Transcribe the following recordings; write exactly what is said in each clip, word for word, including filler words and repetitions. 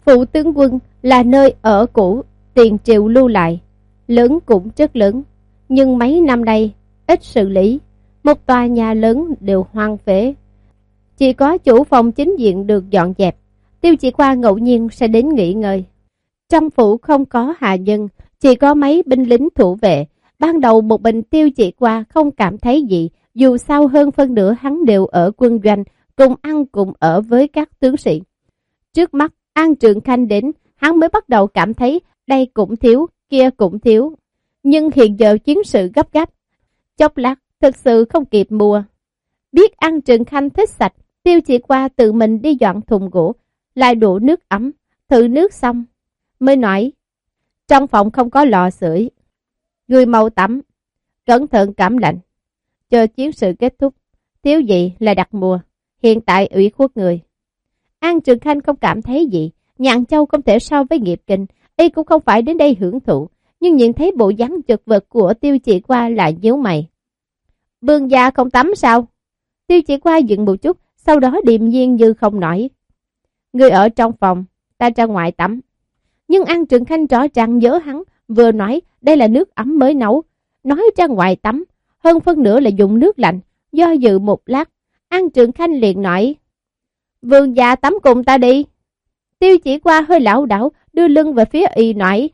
Phủ tướng quân là nơi ở cũ tiền triều lưu lại, lớn cũng rất lớn, nhưng mấy năm nay ít xử lý, một tòa nhà lớn đều hoang phế. Chỉ có chủ phòng chính diện được dọn dẹp, Tiêu Chỉ Qua ngẫu nhiên sẽ đến nghỉ ngơi. Trong phủ không có hạ nhân, chỉ có mấy binh lính thủ vệ. Ban đầu một mình Tiêu Chỉ Qua không cảm thấy gì, dù sao hơn phân nửa hắn đều ở quân doanh, cùng ăn cùng ở với các tướng sĩ. Trước mắt An Trường Khanh đến, hắn mới bắt đầu cảm thấy đây cũng thiếu, kia cũng thiếu. Nhưng hiện giờ chiến sự gấp gáp, chốc lát thực sự không kịp mua. Biết An Trường Khanh thích sạch, Tiêu Chỉ Qua tự mình đi dọn thùng gỗ, lại đổ nước ấm, thử nước xong, mới nói, trong phòng không có lò sưởi, người mau tắm, cẩn thận cảm lạnh, chờ chiến sự kết thúc, thiếu gì là đặt mua, hiện tại ủy khuất người. An Trường Khanh không cảm thấy gì, Nhạn Châu không thể so với Nghiệp Kinh, y cũng không phải đến đây hưởng thụ, nhưng nhìn thấy bộ dáng chật vật của Tiêu Chỉ Qua lại nhíu mày. Vương gia không tắm sao? Tiêu Chỉ Qua dừng một chút, sau đó điềm nhiên như không nói. Người ở trong phòng, ta ra ngoài tắm. Nhưng An Trường Khanh rõ ràng nhớ hắn vừa nói đây là nước ấm mới nấu, nói ra ngoài tắm, hơn phân nửa là dùng nước lạnh. Do dự một lát, An Trường Khanh liền nói, vương gia tắm cùng ta đi. Tiêu Chỉ Qua hơi lảo đảo, đưa lưng về phía y nói,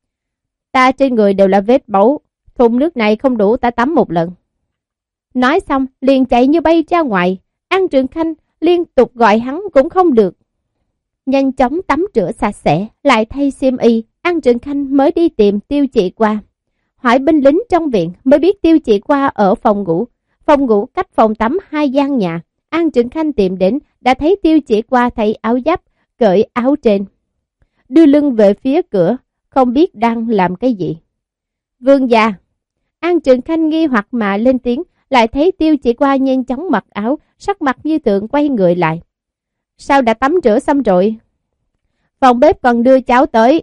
ta trên người đều là vết máu, thùng nước này không đủ ta tắm một lần. Nói xong liền chạy như bay ra ngoài. An Trường Khanh liên tục gọi hắn cũng không được. Nhanh chóng tắm rửa sạch sẽ, lại thay xiêm y, An Trường Khanh mới đi tìm Tiêu Chỉ Qua. Hỏi binh lính trong viện mới biết Tiêu Chỉ Qua ở phòng ngủ. Phòng ngủ cách phòng tắm hai gian nhà. An Trường Khanh tìm đến, đã thấy Tiêu Chỉ Qua thay áo giáp, cởi áo trên, đưa lưng về phía cửa, không biết đang làm cái gì. Vương gia. An Trường Khanh nghi hoặc mà lên tiếng, lại thấy Tiêu Chỉ Qua nhanh chóng mặc áo, sắc mặt như tượng quay người lại. Sao đã tắm rửa xong rồi? Phòng bếp còn đưa cháo tới.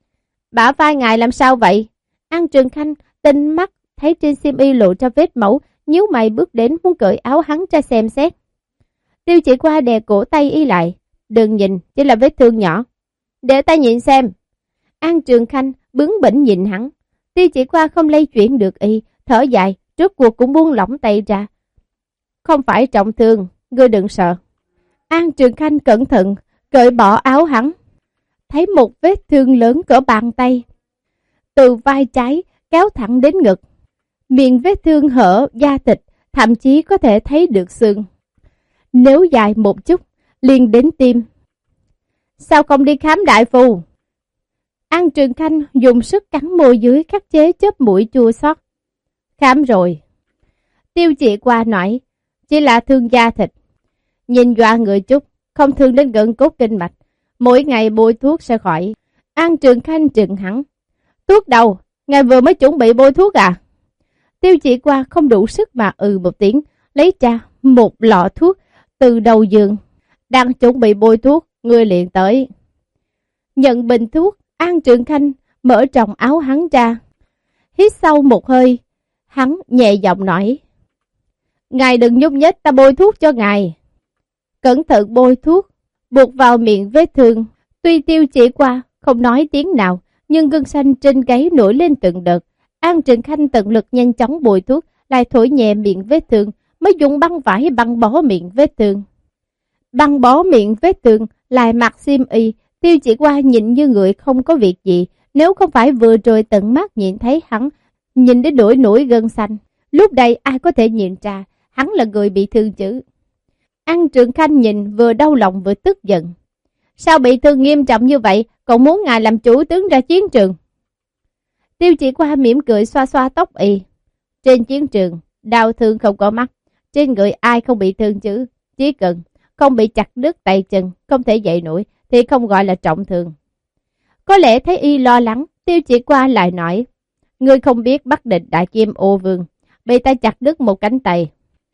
Bả vai ngài làm sao vậy? An Trường Khanh tinh mắt thấy trên xiêm y lộ ra vết máu, nhíu mày bước đến muốn cởi áo hắn ra xem xét. Tiêu Chỉ Qua đè cổ tay y lại. Đừng nhìn, chỉ là vết thương nhỏ. Để ta nhìn xem. An Trường Khanh bướng bỉnh nhìn hắn. Tiêu Chỉ Qua không lay chuyển được y, thở dài, trước cuộc cũng buông lỏng tay ra. Không phải trọng thương, ngươi đừng sợ. An Trường Khanh cẩn thận cởi bỏ áo hắn, thấy một vết thương lớn cỡ bàn tay, từ vai trái kéo thẳng đến ngực. Miệng vết thương hở da thịt, thậm chí có thể thấy được xương. Nếu dài một chút, liền đến tim. Sao không đi khám đại phu? An Trường Khanh dùng sức cắn môi dưới khắc chế chớp mũi chua xót. Khám rồi. Tiêu Chỉ Qua nói, chỉ là thương da thịt. Nhìn dọa người chút, không thương đến gân cốt kinh mạch. Mỗi ngày bôi thuốc sẽ khỏi. An Trường Khanh trừng hắn. Thuốc đâu? Ngài vừa mới chuẩn bị bôi thuốc à? Tiêu Chỉ Qua không đủ sức mà ừ một tiếng, lấy ra một lọ thuốc từ đầu giường. Đang chuẩn bị bôi thuốc, người liền tới. Nhận bình thuốc, An Trường Khanh mở tròng áo hắn ra. Hít sâu một hơi, hắn nhẹ giọng nói. Ngài đừng nhúc nhích, ta bôi thuốc cho ngài. Cẩn thận bôi thuốc, buộc vào miệng vết thương. Tuy Tiêu Chỉ Qua không nói tiếng nào, nhưng gân xanh trên gáy nổi lên từng đợt. An Trường Khanh tận lực nhanh chóng bôi thuốc, lại thổi nhẹ miệng vết thương, mới dùng băng vải băng bó miệng vết thương. Băng bó miệng vết thương, lại mặc xiêm y. Tiêu Chỉ Qua nhìn như người không có việc gì, nếu không phải vừa rồi tận mắt nhìn thấy hắn, nhìn đến nổi nổi gân xanh. Lúc đây ai có thể nhìn ra, hắn là người bị thương chứ. An Trường Khanh nhìn vừa đau lòng vừa tức giận. Sao bị thương nghiêm trọng như vậy, còn muốn ngài làm chủ tướng ra chiến trường? Tiêu Chỉ Qua mỉm cười xoa xoa tóc y. Trên chiến trường, đau thương không có mắt, trên người ai không bị thương chứ? Chỉ cần không bị chặt đứt tay chân, không thể dậy nổi, thì không gọi là trọng thương. Có lẽ thấy y lo lắng, Tiêu Chỉ Qua lại nói, ngươi không biết Bắc Địch Đại Kim Ô Vương bị ta chặt đứt một cánh tay.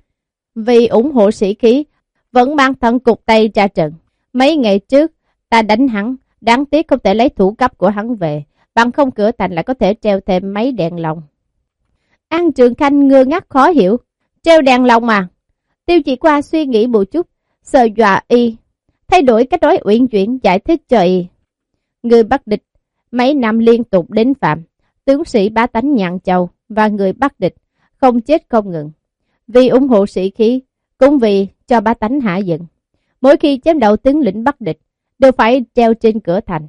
Vì ủng hộ sĩ khí, vẫn mang thân cục tay ra trận. Mấy ngày trước, ta đánh hắn, đáng tiếc không thể lấy thủ cấp của hắn về, bằng không cửa thành lại có thể treo thêm mấy đèn lồng. An Trường Khanh ngơ ngác khó hiểu, treo đèn lồng mà. Tiêu Chỉ Qua suy nghĩ một chút, sợ dọa y, thay đổi cách nói uyển chuyển giải thích cho y. Người Bắc địch mấy năm liên tục đến phạm, tướng sĩ bá tánh Nhạn Châu và người Bắc địch không chết không ngừng. Vì ủng hộ sĩ khí, cũng vì cho bá tánh hạ giận. Mỗi khi chém đầu tướng lĩnh Bắc địch, đều phải treo trên cửa thành.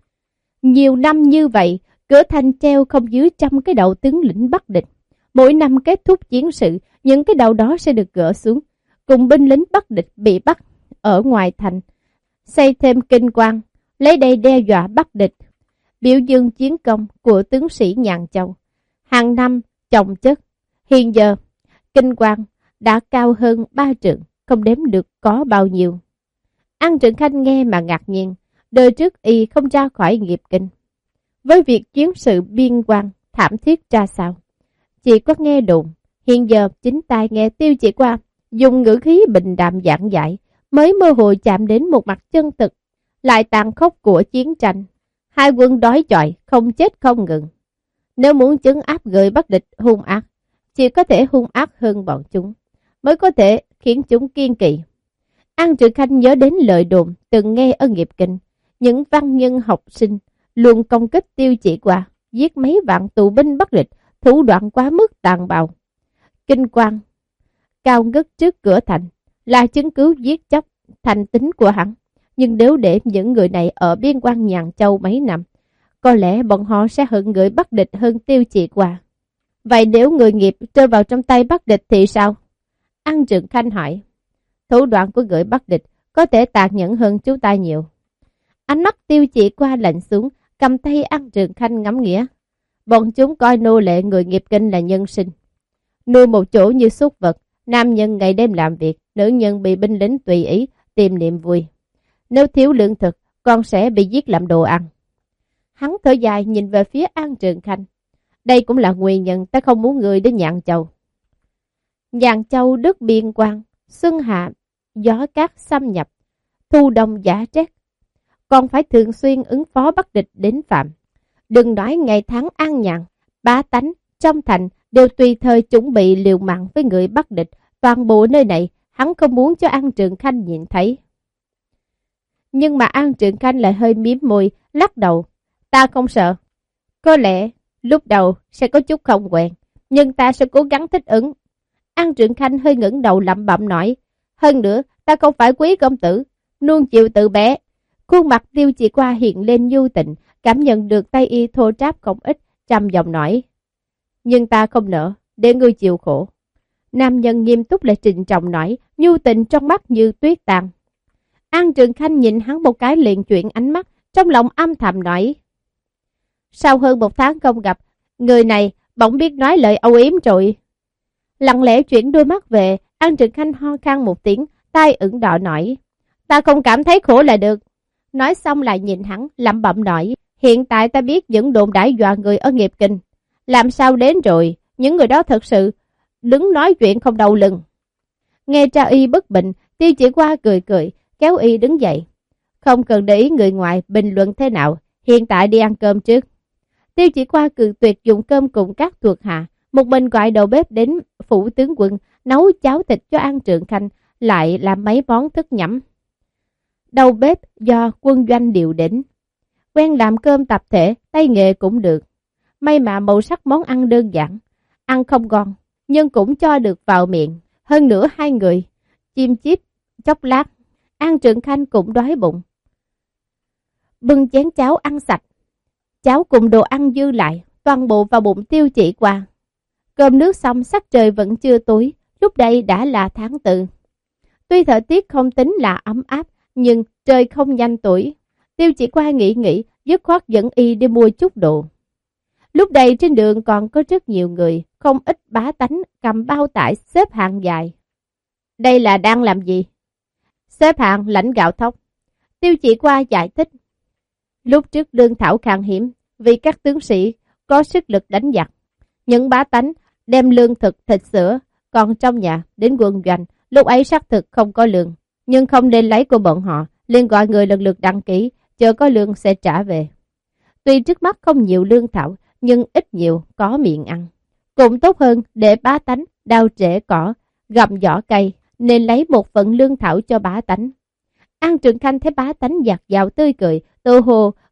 Nhiều năm như vậy, cửa thành treo không dưới trăm cái đầu tướng lĩnh Bắc địch. Mỗi năm kết thúc chiến sự, những cái đầu đó sẽ được gỡ xuống, cùng binh lính Bắc địch bị bắt ở ngoài thành, xây thêm kinh quan, lấy đây đe dọa Bắc địch, biểu dương chiến công của tướng sĩ Nhạn Châu. Hàng năm chồng chất, hiện giờ kinh quan đã cao hơn ba trượng, không đếm được có bao nhiêu. An Trượng Khanh nghe mà ngạc nhiên, đời trước y không ra khỏi nghiệp kinh. Với việc chiến sự biên quan thảm thiết ra sao, chỉ có nghe đồn. Hiện giờ chính tai nghe Tiêu Chỉ Qua dùng ngữ khí bình đạm giảng giải, mới mơ hồ chạm đến một mặt chân thực lại tàn khốc của chiến tranh. Hai quân đói chọi, không chết không ngừng. Nếu muốn trấn áp người Bắc địch hung ác, chỉ có thể hung ác hơn bọn chúng, mới có thể khiến chúng kiên kỵ. An Trượng Khanh nhớ đến lời đồn từng nghe ở nghiệp kinh, những văn nhân học sinh luôn công kích Tiêu Chỉ Qua, giết mấy vạn tù binh Bắc địch, thủ đoạn quá mức tàn bạo. Kinh quan cao ngất trước cửa thành là chứng cứ giết chóc thành tính của hắn. Nhưng nếu để những người này ở biên quan Nhạn Châu mấy năm, có lẽ bọn họ sẽ hận người Bắc địch hơn Tiêu Chỉ Qua. Vậy nếu người nghiệp rơi vào trong tay Bắc địch thì sao? An Trượng Khanh hỏi. Thủ đoạn của người Bắc địch có thể tàn nhẫn hơn chúng ta nhiều. Ánh mắt Tiêu Chỉ Qua lạnh xuống, cầm tay An Trượng Khanh ngắm nghĩa. Bọn chúng coi nô lệ người nghiệp kinh là nhân sinh, nuôi một chỗ như súc vật. Nam nhân ngày đêm làm việc, nữ nhân bị binh lính tùy ý tìm niềm vui. Nếu thiếu lương thực, con sẽ bị giết làm đồ ăn. Hắn thở dài nhìn về phía An Trượng Khanh. Đây cũng là nguyên nhân ta không muốn người đến Nhạn Châu. Nhạn Châu đất biên quan, xuân hạ, gió cát xâm nhập, thu đông giá rét. Còn phải thường xuyên ứng phó Bắc địch đến phạm. Đừng nói ngày tháng an nhàn, bá tánh trong thành đều tùy thời chuẩn bị liều mạng với người Bắc địch. Toàn bộ nơi này hắn không muốn cho An Trượng Khanh nhìn thấy. Nhưng mà An Trượng Khanh lại hơi miếm môi, lắc đầu. Ta không sợ. Có lẽ lúc đầu sẽ có chút không quen, nhưng ta sẽ cố gắng thích ứng. An Trượng Khanh hơi ngẩng đầu lẩm bẩm nói. Hơn nữa, ta không phải quý công tử, nuông chiều từ bé. Khuôn mặt Tiêu Chỉ Qua hiện lên nhu tịnh, cảm nhận được tay y thô tráp không ít, trầm giọng nói. Nhưng ta không nỡ để ngươi chịu khổ. Nam nhân nghiêm túc lại trịnh trọng nói, nhu tình trong mắt như tuyết tàn. An Trượng Khanh nhìn hắn một cái liền chuyển ánh mắt, trong lòng âm thầm nói. Sau hơn một tháng không gặp, người này bỗng biết nói lời âu yếm rồi. Lặng lẽ chuyển đôi mắt về, An Trượng Khanh ho khan một tiếng, tai ửng đỏ nói. Ta không cảm thấy khổ là được. Nói xong lại nhìn hắn, lẩm bẩm nói. Hiện tại ta biết những đồn đãi dọa người ở nghiệp kinh. Làm sao đến rồi, những người đó thật sự đứng nói chuyện không đầu lưng. Nghe cha y bất bình, Tiêu Chỉ Qua cười cười, kéo y đứng dậy. Không cần để ý người ngoài bình luận thế nào, hiện tại đi ăn cơm trước. Tiêu Chỉ Qua cười tuyệt dùng cơm cùng các thuộc hạ, một mình gọi đầu bếp đến phủ tướng quân, nấu cháo thịt cho An Trượng Khanh, lại làm mấy món thức nhắm. Đầu bếp do quân doanh điều đến, quen làm cơm tập thể, tay nghề cũng được. May mà màu sắc món ăn đơn giản, ăn không ngon, nhưng cũng cho được vào miệng. Hơn nữa hai người, chim chip, chốc lát, An Trượng Khanh cũng đói bụng. Bưng chén cháo ăn sạch, cháo cùng đồ ăn dư lại, toàn bộ vào bụng Tiêu Chỉ Qua. Cơm nước xong sắc trời vẫn chưa tối, lúc đây đã là tháng tư. Tuy thời tiết không tính là ấm áp, nhưng trời không nhanh tuổi. Tiêu Chỉ Qua nghĩ nghĩ, dứt khoát dẫn y đi mua chút đồ. Lúc đây trên đường còn có rất nhiều người, không ít bá tánh cầm bao tải xếp hàng dài. Đây là đang làm gì? Xếp hàng lãnh gạo thóc. Tiêu Chỉ Qua giải thích. Lúc trước lương thảo khan hiếm, vì các tướng sĩ có sức lực đánh giặc. Những bá tánh đem lương thực, thịt sữa, còn trong nhà đến quân doanh, lúc ấy xác thực không có lương. Nhưng không nên lấy của bọn họ, liền gọi người lần lượt đăng ký, chờ có lương sẽ trả về. Tuy trước mắt không nhiều lương thảo, nhưng ít nhiều có miệng ăn. Cũng tốt hơn để bá tánh đào rễ cỏ, gặm vỏ cây, nên lấy một phần lương thảo cho bá tánh. An Trượng Khanh thấy bá tánh dạt dào tươi cười, tự hồ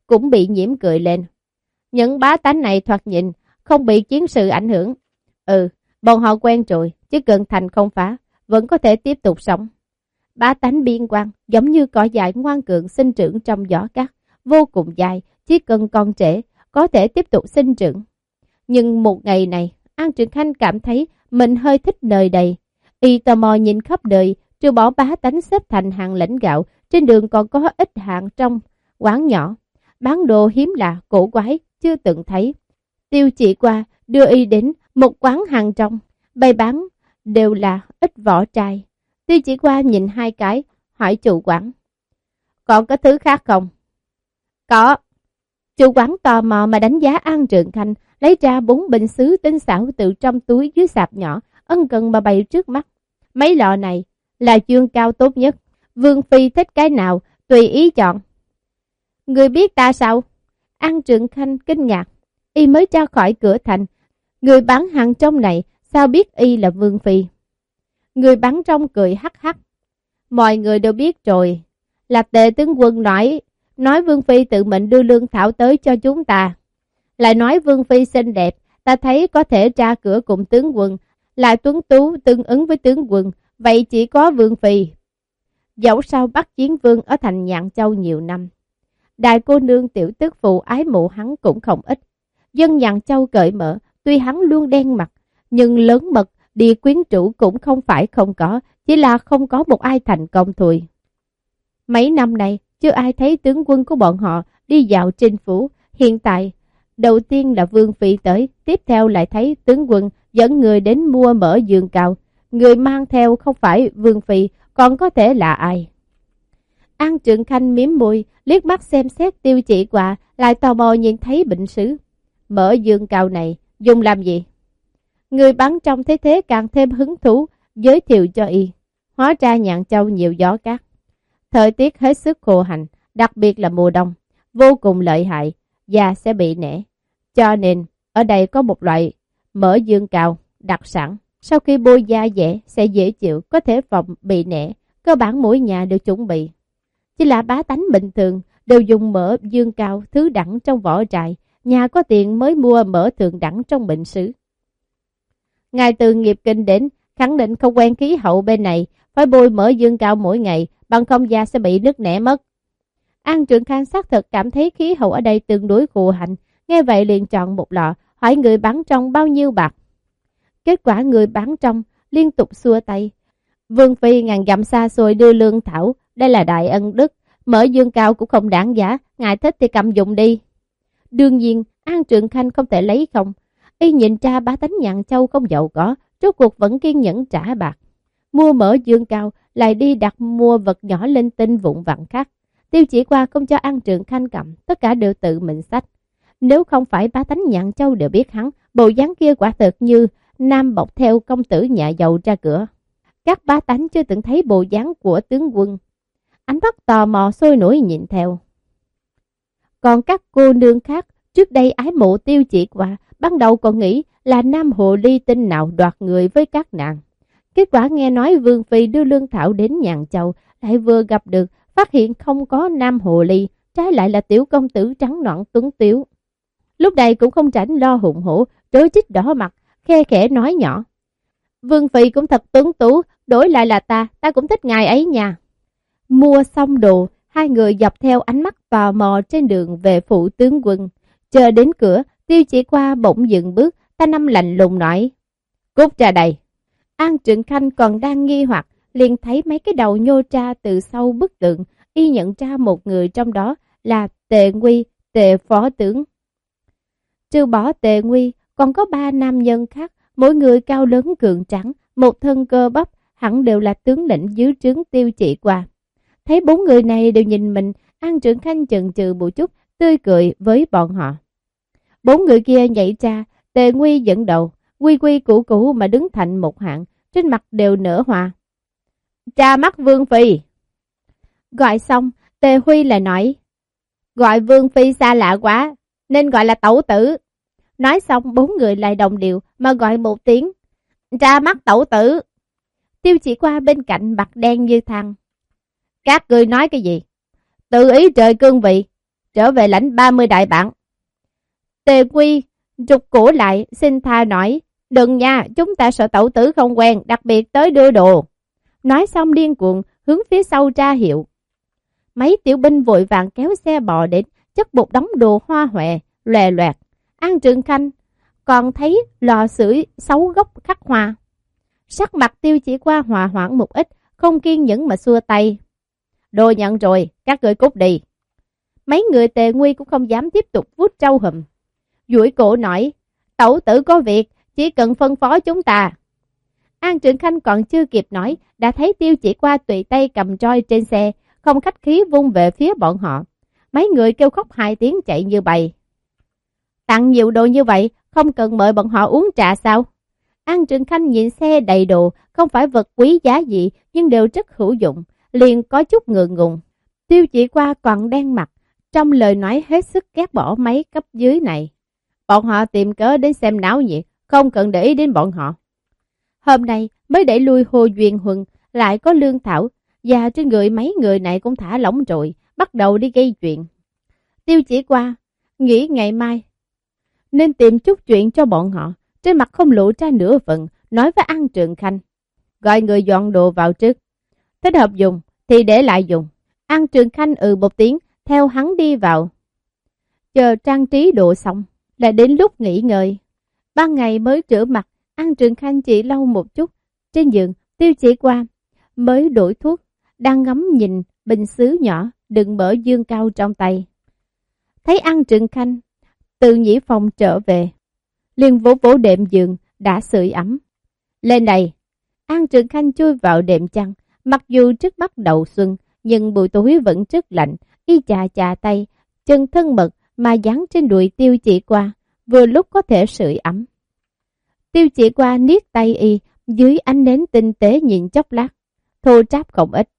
cũng bị nhiễm cười lên. Những bá tánh này thoạt nhìn không bị chiến sự ảnh hưởng. Ừ, bọn họ quen rồi, chỉ cần thành không phá, vẫn có thể tiếp tục sống. Bá tánh biên quan giống như cỏ dại ngoan cường sinh trưởng trong gió cát, vô cùng dài, chỉ cần còn trẻ, có thể tiếp tục sinh trưởng. Nhưng một ngày này, An Trường Khanh cảm thấy mình hơi thích nơi đây. Y tò mò nhìn khắp đời, trừ bỏ bá tánh xếp thành hàng lãnh gạo, trên đường còn có ít hàng trong quán nhỏ. Bán đồ hiếm lạ, cổ quái, chưa từng thấy. Tiêu Chỉ Qua đưa Y đến một quán hàng trong, bày bán đều là ít vỏ chai. Tiêu Chỉ Qua nhìn hai cái, hỏi chủ quán. Còn có thứ khác không? Có. Chủ quán tò mò mà đánh giá An Trường Khanh, lấy ra bốn bình sứ tinh xảo từ trong túi dưới sạp nhỏ, ân cần mà bày trước mắt. Mấy lọ này là chương cao tốt nhất. Vương Phi thích cái nào, tùy ý chọn. Người biết ta sao? An Trường Khanh kinh ngạc. Y mới ra khỏi cửa thành. Người bán hàng trong này sao biết Y là Vương Phi? Người bán trong cười hắc hắc. Mọi người đều biết rồi. Là Tề tướng quân nói, nói Vương Phi tự mình đưa lương thảo tới cho chúng ta. Lại nói Vương Phi xinh đẹp, ta thấy có thể ra cửa cùng tướng quân, lại tuấn tú tương ứng với tướng quân, vậy chỉ có Vương Phi. Dẫu sao Bắc Chiến Vương ở thành Nhạn Châu nhiều năm, đại cô nương tiểu tức phụ ái mộ hắn cũng không ít. Dân Nhạn Châu cởi mở, tuy hắn luôn đen mặt, nhưng lớn mật, địa quyến chủ cũng không phải không có, chỉ là không có một ai thành công thôi. Mấy năm nay, chưa ai thấy tướng quân của bọn họ đi dạo trên phố. Hiện tại, đầu tiên là Vương Phi tới, tiếp theo lại thấy tướng quân dẫn người đến mua mỡ giường cào. Người mang theo không phải Vương Phi, còn có thể là ai? An Trường Khanh miếm môi, liếc mắt xem xét Tiêu Chỉ Qua, lại tò mò nhìn thấy bệnh sứ. Mỡ giường cào này, dùng làm gì? Người bán trong thế thế càng thêm hứng thú, giới thiệu cho Y. Hóa ra Nhạn Châu nhiều gió cát. Thời tiết hết sức khô hành, đặc biệt là mùa đông, vô cùng lợi hại, da sẽ bị nẻ. Cho nên, ở đây có một loại mỡ dương cào, đặc sản. Sau khi bôi da dẻ sẽ dễ chịu, có thể phòng bị nẻ. Cơ bản mỗi nhà đều chuẩn bị. Chỉ là bá tánh bình thường đều dùng mỡ dương cào thứ đẳng trong vỏ trại. Nhà có tiền mới mua mỡ thượng đẳng trong bệnh sứ. Ngài từ nghiệp kinh đến, khẳng định không quen khí hậu bên này, phải bôi mỡ dương cào mỗi ngày, bằng không da sẽ bị nứt nẻ mất. An Trường Khanh xác thực cảm thấy khí hậu ở đây tương đối khô hành, nghe vậy liền chọn một lọ, hỏi người bán trong bao nhiêu bạc. Kết quả người bán trong liên tục xua tay. Vương Phi ngàn dặm xa xôi đưa lương thảo, đây là đại ân đức, mỡ dương cao cũng không đáng giá, ngài thích thì cầm dụng đi. Đương nhiên, An Trường Khanh không thể lấy không. Y nhìn cha bá tánh Nhạn Châu không giàu có, rốt cuộc vẫn kiên nhẫn trả bạc. Mua mỡ dương cao, lại đi đặt mua vật nhỏ linh tinh vụn vặt khác. Tiêu Chỉ Qua không cho An Trường Khanh cầm, tất cả đều tự mình xách. Nếu không phải bá tánh Nhạn Châu đều biết hắn, bộ dáng kia quả thực như nam bọc theo công tử nhà giàu ra cửa. Các bá tánh chưa từng thấy bộ dáng của tướng quân, ánh mắt tò mò sôi nổi nhìn theo. Còn các cô nương khác trước đây ái mộ Tiêu Chỉ Qua, ban đầu còn nghĩ là nam hồ ly tinh nào đoạt người với các nàng. Kết quả nghe nói Vương Phi đưa lương thảo đến Nhạn Châu, lại vừa gặp được, phát hiện không có nam hồ ly, trái lại là tiểu công tử trắng nõn tuấn tiếu. Lúc này cũng không tránh lo hùng hổ, trối chích đỏ mặt, khe khẽ nói nhỏ. Vương Phi cũng thật tuấn tú, đổi lại là ta, ta cũng thích ngài ấy nha. Mua xong đồ, hai người dọc theo ánh mắt tò mò trên đường về phủ tướng quân. Chờ đến cửa, Tiêu Chỉ Qua bỗng dừng bước, ta năm lạnh lùng nói. Cút ra đây. An Trường Khanh còn đang nghi hoặc, liền thấy mấy cái đầu nhô ra từ sau bức tượng, y nhận ra một người trong đó là Tề Nguy, Tề phó tướng. Trừ bỏ Tề Nguy, còn có ba nam nhân khác, mỗi người cao lớn cường trắng, một thân cơ bắp, hẳn đều là tướng lĩnh dưới trướng Tiêu Chỉ Qua. Thấy bốn người này đều nhìn mình, An Trường Khanh chần chừ một chút, tươi cười với bọn họ. Bốn người kia nhảy ra, Tề Nguy dẫn đầu, quy quy củ củ mà đứng thành một hạng, trên mặt đều nở hoa. Tra mắt Vương Phi. Gọi xong, Tề Huy lại nói, gọi Vương Phi xa lạ quá, nên gọi là tẩu tử. Nói xong bốn người lại đồng điệu mà gọi một tiếng, tra mắt tẩu tử. Tiêu Chỉ Qua bên cạnh mặt đen như than. Các người nói cái gì? Tự ý trời cương vị, trở về lãnh ba mươi đại bản. Tề Quy rụt cổ lại, xin tha nói, đừng nha, chúng ta sợ tẩu tử không quen, đặc biệt tới đưa đồ. Nói xong điên cuồng hướng phía sau ra hiệu. Mấy tiểu binh vội vàng kéo xe bò đến, chất một đống đồ hoa hoẹ, lòe loẹt. An Trường Khanh còn thấy lò sưởi sáu gốc khắc hoa. Sắc mặt Tiêu Chỉ Qua hòa hoãn một ít, không kiên nhẫn mà xua tay. Đồ nhận rồi, các người cút đi. Mấy người Tề Nguy cũng không dám tiếp tục vuốt trâu hùm. Duỗi cổ nói, tẩu tử có việc, chỉ cần phân phó chúng ta. An Trường Khanh còn chưa kịp nói, đã thấy Tiêu Chỉ Qua tùy tay cầm roi trên xe, không khách khí vung về phía bọn họ. Mấy người kêu khóc hai tiếng chạy như bầy. Tặng nhiều đồ như vậy, không cần mời bọn họ uống trà sao? An Trường Khanh nhìn xe đầy đồ, không phải vật quý giá gì, nhưng đều rất hữu dụng, liền có chút ngượng ngùng. Tiêu Chỉ Qua còn đen mặt, trong lời nói hết sức ghét bỏ mấy cấp dưới này. Bọn họ tìm cớ đến xem náo nhiệt, không cần để ý đến bọn họ. Hôm nay mới đẩy lui Hồ Duyên Huân, lại có Lương Thảo, và trên người mấy người này cũng thả lỏng rồi, bắt đầu đi gây chuyện. Tiêu Chỉ Qua nghĩ ngày mai nên tìm chút chuyện cho bọn họ, trên mặt không lộ ra nửa phần, nói với An Trường Khanh. Gọi người dọn đồ vào trước, thích hợp dùng thì để lại dùng. An Trường Khanh ừ một tiếng, theo hắn đi vào. Chờ trang trí đồ xong, đã đến lúc nghỉ ngơi. Ban ngày mới rửa mặt, An Trường Khanh chỉ lau một chút. Trên giường, Tiêu Chỉ Qua mới đổi thuốc, đang ngắm nhìn bình sứ nhỏ đựng mỡ dương cao trong tay. Thấy An Trường Khanh từ nhĩ phòng trở về, liền vỗ vỗ đệm giường đã sưởi ấm. Lên đây. An Trường Khanh chui vào đệm chăn, mặc dù trước bắt đầu xuân, nhưng buổi tối vẫn rất lạnh, y chà chà tay, chân thân mật mà dán trên đùi Tiêu Chỉ Qua, vừa lúc có thể sưởi ấm. Tiêu Chỉ Qua niết tay y, dưới ánh nến tinh tế nhìn chốc lát, thô ráp không ít.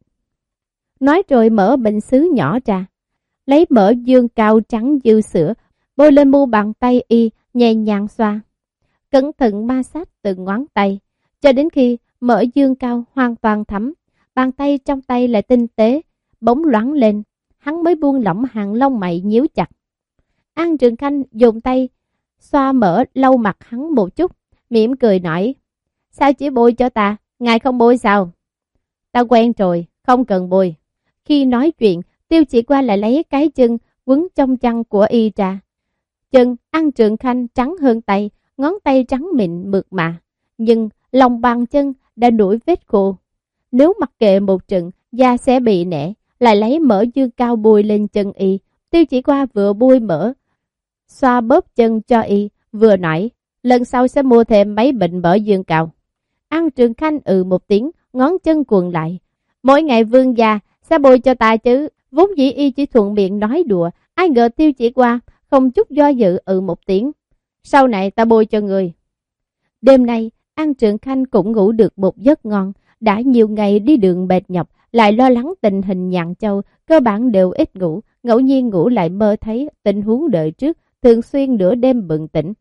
Nói rồi mở bình sứ nhỏ ra, lấy mỡ dương cao trắng dư sữa, bôi lên mu bàn tay y, nhẹ nhàng xoa. Cẩn thận ma sát từng ngón tay, cho đến khi mỡ dương cao hoàn toàn thấm, bàn tay trong tay lại tinh tế, bóng loáng lên, hắn mới buông lỏng hàng lông mày nhíu chặt. An Trường Khanh dùng tay xoa mỡ lau mặt hắn một chút, mỉm cười nói, sao chỉ bôi cho ta, ngài không bôi sao? Ta quen rồi, không cần bôi. Khi nói chuyện, Tiêu Chỉ Qua lại lấy cái chân quấn trong chăn của y ra. Chân An Trường Khanh trắng hơn tay, ngón tay trắng mịn mượt mà, nhưng lòng bàn chân đã nổi vết khô. Nếu mặc kệ một trận, da sẽ bị nẻ, lại lấy mỡ dương cao bôi lên chân y. Tiêu Chỉ Qua vừa bôi mỡ, xoa bóp chân cho y, vừa nói, lần sau sẽ mua thêm mấy bình mỡ dương cao. An Trường Khanh ừ một tiếng, ngón chân cuộn lại. Mỗi ngày vương gia sẽ bôi cho ta chứ, vốn dĩ y chỉ thuận miệng nói đùa, ai ngờ Tiêu Chỉ Qua không chút do dự ừ một tiếng. Sau này ta bôi cho người. Đêm nay, An Trường Khanh cũng ngủ được một giấc ngon, đã nhiều ngày đi đường mệt nhọc, lại lo lắng tình hình Nhạn Châu, cơ bản đều ít ngủ, ngẫu nhiên ngủ lại mơ thấy tình huống đời trước, thường xuyên nửa đêm bừng tỉnh.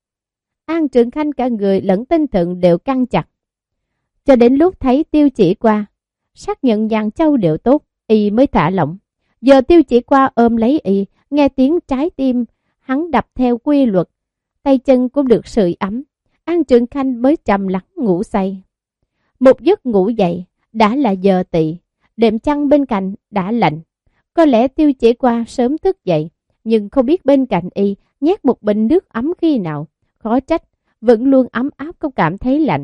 An Trường Khanh cả người lẫn tinh thần đều căng chặt. Cho đến lúc thấy Tiêu Chỉ Qua, xác nhận Nhạn Châu đều tốt, y mới thả lỏng. Giờ Tiêu Chỉ Qua ôm lấy y, nghe tiếng trái tim, hắn đập theo quy luật, tay chân cũng được sưởi ấm. An Trường Khanh mới trầm lắng ngủ say. Một giấc ngủ dậy, đã là giờ tỵ, đệm chăn bên cạnh đã lạnh. Có lẽ Tiêu Chỉ Qua sớm thức dậy, nhưng không biết bên cạnh y nhét một bình nước ấm khi nào. Khó trách, vẫn luôn ấm áp không cảm thấy lạnh.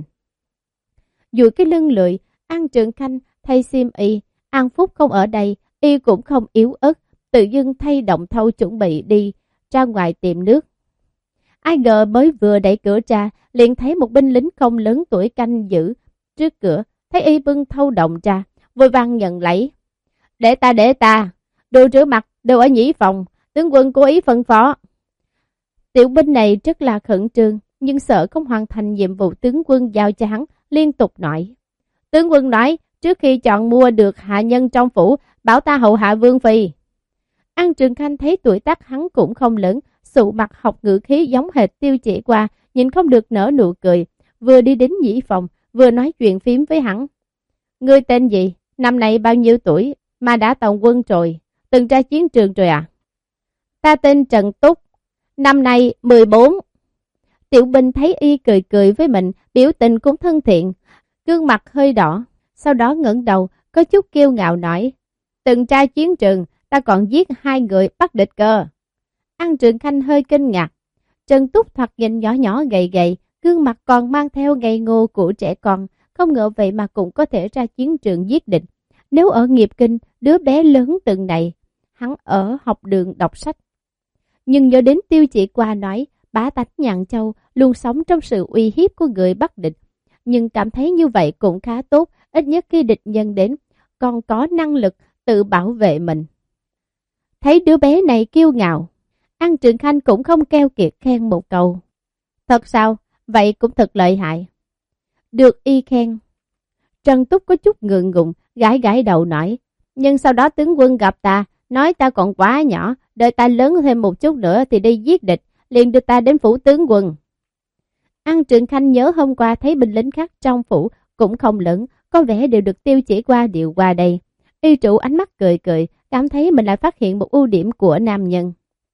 Dù cái lưng lười, An Trường Khanh thay xiêm y, An Phúc không ở đây, y cũng không yếu ớt, tự dưng thay động thâu chuẩn bị đi ra ngoài tìm nước. Ai ngờ mới vừa đẩy cửa ra, liền thấy một binh lính không lớn tuổi canh giữ trước cửa, thấy y bưng thâu động ra, vội vàng nhận lấy. Để ta để ta, đồ rửa mặt đều ở nhĩ phòng, tướng quân cố ý phân phó. Tiểu binh này rất là khẩn trương, nhưng sợ không hoàn thành nhiệm vụ tướng quân giao cho hắn, liên tục nói. Tướng quân nói, trước khi chọn mua được hạ nhân trong phủ, bảo ta hậu hạ vương phi. An Trường Khanh thấy tuổi tác hắn cũng không lớn, sụ mặt học ngữ khí giống hệt Tiêu Chỉ Qua, nhìn không được nở nụ cười, vừa đi đến nhĩ phòng, vừa nói chuyện phím với hắn. Ngươi tên gì? Năm nay bao nhiêu tuổi? Mà đã tòng quân rồi, từng ra chiến trường rồi à? Ta tên Trần Túc, năm nay mười bốn. Tiểu binh thấy y cười cười với mình, biểu tình cũng thân thiện, gương mặt hơi đỏ, sau đó ngẩng đầu, có chút kiêu ngạo nói, từng tra chiến trường, ta còn giết hai người bắt địch cơ. An Trường Khanh hơi kinh ngạc, Trần Túc thoạt nhìn nhỏ nhỏ gầy gầy, gương mặt còn mang theo ngây ngô của trẻ con, không ngờ vậy mà cũng có thể ra chiến trường giết địch. Nếu ở Nghiệp Kinh, đứa bé lớn từng này, hắn ở học đường đọc sách. Nhưng nhớ đến Tiêu Chỉ Qua nói, bá tánh Nhạn Châu luôn sống trong sự uy hiếp của người bắt địch. Nhưng cảm thấy như vậy cũng khá tốt, ít nhất khi địch nhân đến, còn có năng lực tự bảo vệ mình. Thấy đứa bé này kiêu ngạo, An Trường Khanh cũng không keo kiệt khen một câu. Thật sao? Vậy cũng thật lợi hại. Được y khen. Trần Túc có chút ngượng ngùng, gãi gãi đầu nói. Nhưng sau đó tướng quân gặp ta, nói ta còn quá nhỏ, đợi ta lớn thêm một chút nữa thì đi giết địch, liền đưa ta đến phủ tướng quân. An Trường Khanh nhớ hôm qua thấy binh lính khác trong phủ cũng không lớn, có vẻ đều được Tiêu Chỉ Qua điều qua đây. Y trụ ánh mắt cười cười, cảm thấy mình lại phát hiện một ưu điểm của nam nhân.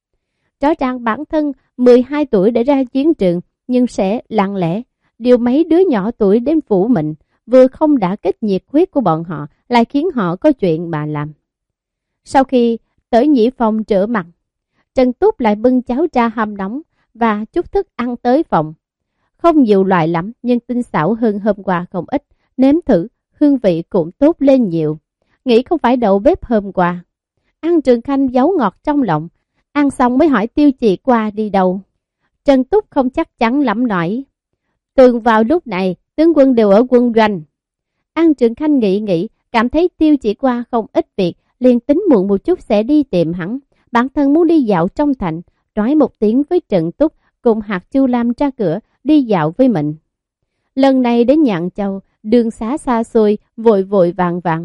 Rõ ràng bản thân mười hai tuổi để ra chiến trường, nhưng sẽ lặng lẽ điều mấy đứa nhỏ tuổi đến phủ mình, vừa không đã kích nhiệt huyết của bọn họ, lại khiến họ có chuyện mà làm. Sau khi tới nhĩ phòng rửa mặt, Trần Túc lại bưng cháo ra hầm nóng và chút thức ăn tới phòng. Không nhiều loại lắm, nhưng tinh xảo hơn hôm qua không ít, nếm thử, hương vị cũng tốt lên nhiều. Nghĩ không phải đậu bếp hôm qua. An Trường Khanh giấu ngọt trong lòng, ăn xong mới hỏi Tiêu Chỉ Qua đi đâu. Trần Túc không chắc chắn lắm nói. Tường vào lúc này, tướng quân đều ở quân doanh. An Trường Khanh nghĩ nghĩ, cảm thấy Tiêu Chỉ Qua không ít việc, liền tính muộn một chút sẽ đi tìm hắn. Bản thân muốn đi dạo trong thành, nói một tiếng với Trần Túc, cùng Hạt Chu Lam ra cửa, đi dạo với mình. Lần này đến Nhạn Châu, đường xá xa xôi, vội vội vàng vàng.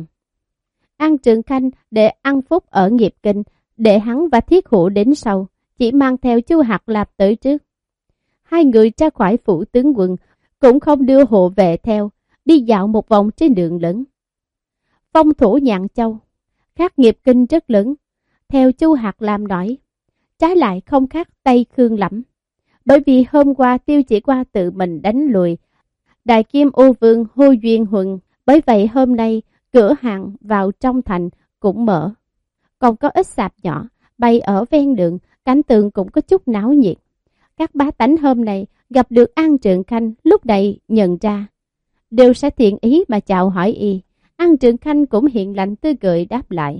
An Trường Khanh để ăn phúc ở Nghiệp Kinh, để hắn và Thiết Hữu đến sau, chỉ mang theo Chu Hạt Lạp tới trước. Hai người ra khỏi phủ tướng quân, cũng không đưa hộ vệ theo, đi dạo một vòng trên đường lớn. Phong thổ Nhạn Châu, khác Nghiệp Kinh rất lớn, theo Chu Hạt Lam nói, trái lại không khác Tây Khương lắm. Bởi vì hôm qua Tiêu Chỉ Qua tự mình đánh lùi Đại Kim Ô Vương Hô Duyên Huân, bởi vậy hôm nay cửa hàng vào trong thành cũng mở. Còn có ít sạp nhỏ, bày ở ven đường, cảnh tượng cũng có chút náo nhiệt. Các bá tánh hôm nay gặp được An Trường Khanh lúc này nhận ra, đều sẽ thiện ý mà chào hỏi y. An Trường Khanh cũng hiện lạnh tươi cười đáp lại.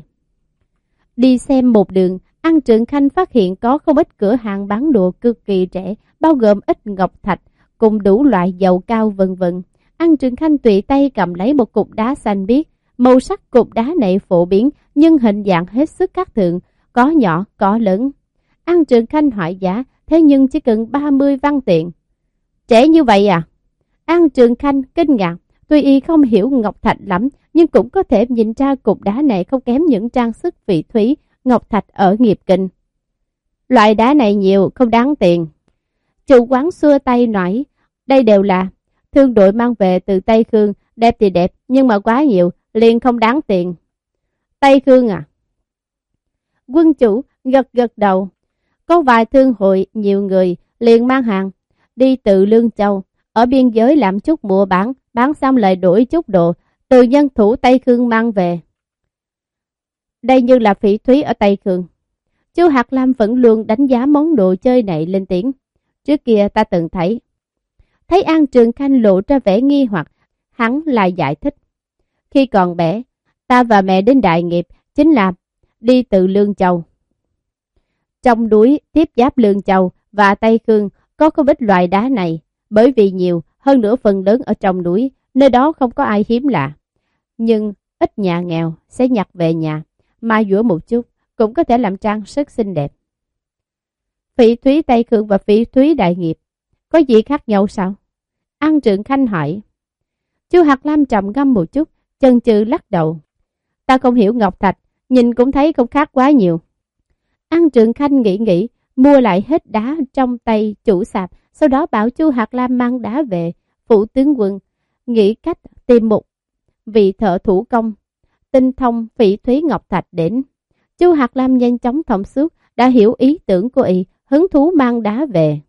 Đi xem một đường, An Trường Khanh phát hiện có không ít cửa hàng bán đồ cực kỳ rẻ, bao gồm ít ngọc thạch, cùng đủ loại dầu cao vân vân. An Trường Khanh tùy tay cầm lấy một cục đá xanh biếc, màu sắc cục đá này phổ biến nhưng hình dạng hết sức khác thường, có nhỏ có lớn. An Trường Khanh hỏi giá, thế nhưng chỉ cần ba mươi văn tiền. Trẻ như vậy à? An Trường Khanh kinh ngạc, tuy y không hiểu ngọc thạch lắm, nhưng cũng có thể nhìn ra cục đá này không kém những trang sức vị thúy, ngọc thạch ở Nghiệp Kinh. Loại đá này nhiều, không đáng tiền. Chủ quán xua tay nói, đây đều là thương đội mang về từ Tây Khương, đẹp thì đẹp, nhưng mà quá nhiều, liền không đáng tiền. Tây Khương à? Quân chủ gật gật đầu. Có vài thương hội, nhiều người liền mang hàng, đi từ Lương Châu, ở biên giới làm chút mua bán, bán xong lại đổi chút đồ, từ nhân thủ Tây Khương mang về. Đây như là phỉ thúy ở Tây Khương. Chu Hạt Lam vẫn luôn đánh giá món đồ chơi này lên tiếng. Trước kia ta từng thấy. Thấy An Trường Khanh lộ ra vẻ nghi hoặc, hắn lại giải thích. Khi còn bé, ta và mẹ đến Đại Nghiệp chính là đi từ Lương Châu. Trong núi tiếp giáp Lương Châu và Tây Khương có không ít loại đá này, bởi vì nhiều, hơn nữa phần lớn ở trong núi, nơi đó không có ai hiếm lạ. Nhưng ít nhà nghèo sẽ nhặt về nhà, mai dũa một chút, cũng có thể làm trang sức xinh đẹp. Phỉ thúy Tây Khương và phỉ thúy Đại Nghiệp, có gì khác nhau sao? An Trường Khanh hỏi. Chu Hạt Lam trầm ngâm một chút, chần chừ lắc đầu. Ta không hiểu ngọc thạch, nhìn cũng thấy không khác quá nhiều. An Trường Khanh nghĩ nghĩ, mua lại hết đá trong tay chủ sạp, sau đó bảo Chu Hạt Lam mang đá về, phủ tướng quân, nghĩ cách tìm một vị thợ thủ công, tinh thông phỉ thúy ngọc thạch đến. Chu Hạt Lam nhanh chóng thông suốt, đã hiểu ý tưởng của y, hứng thú mang đá về.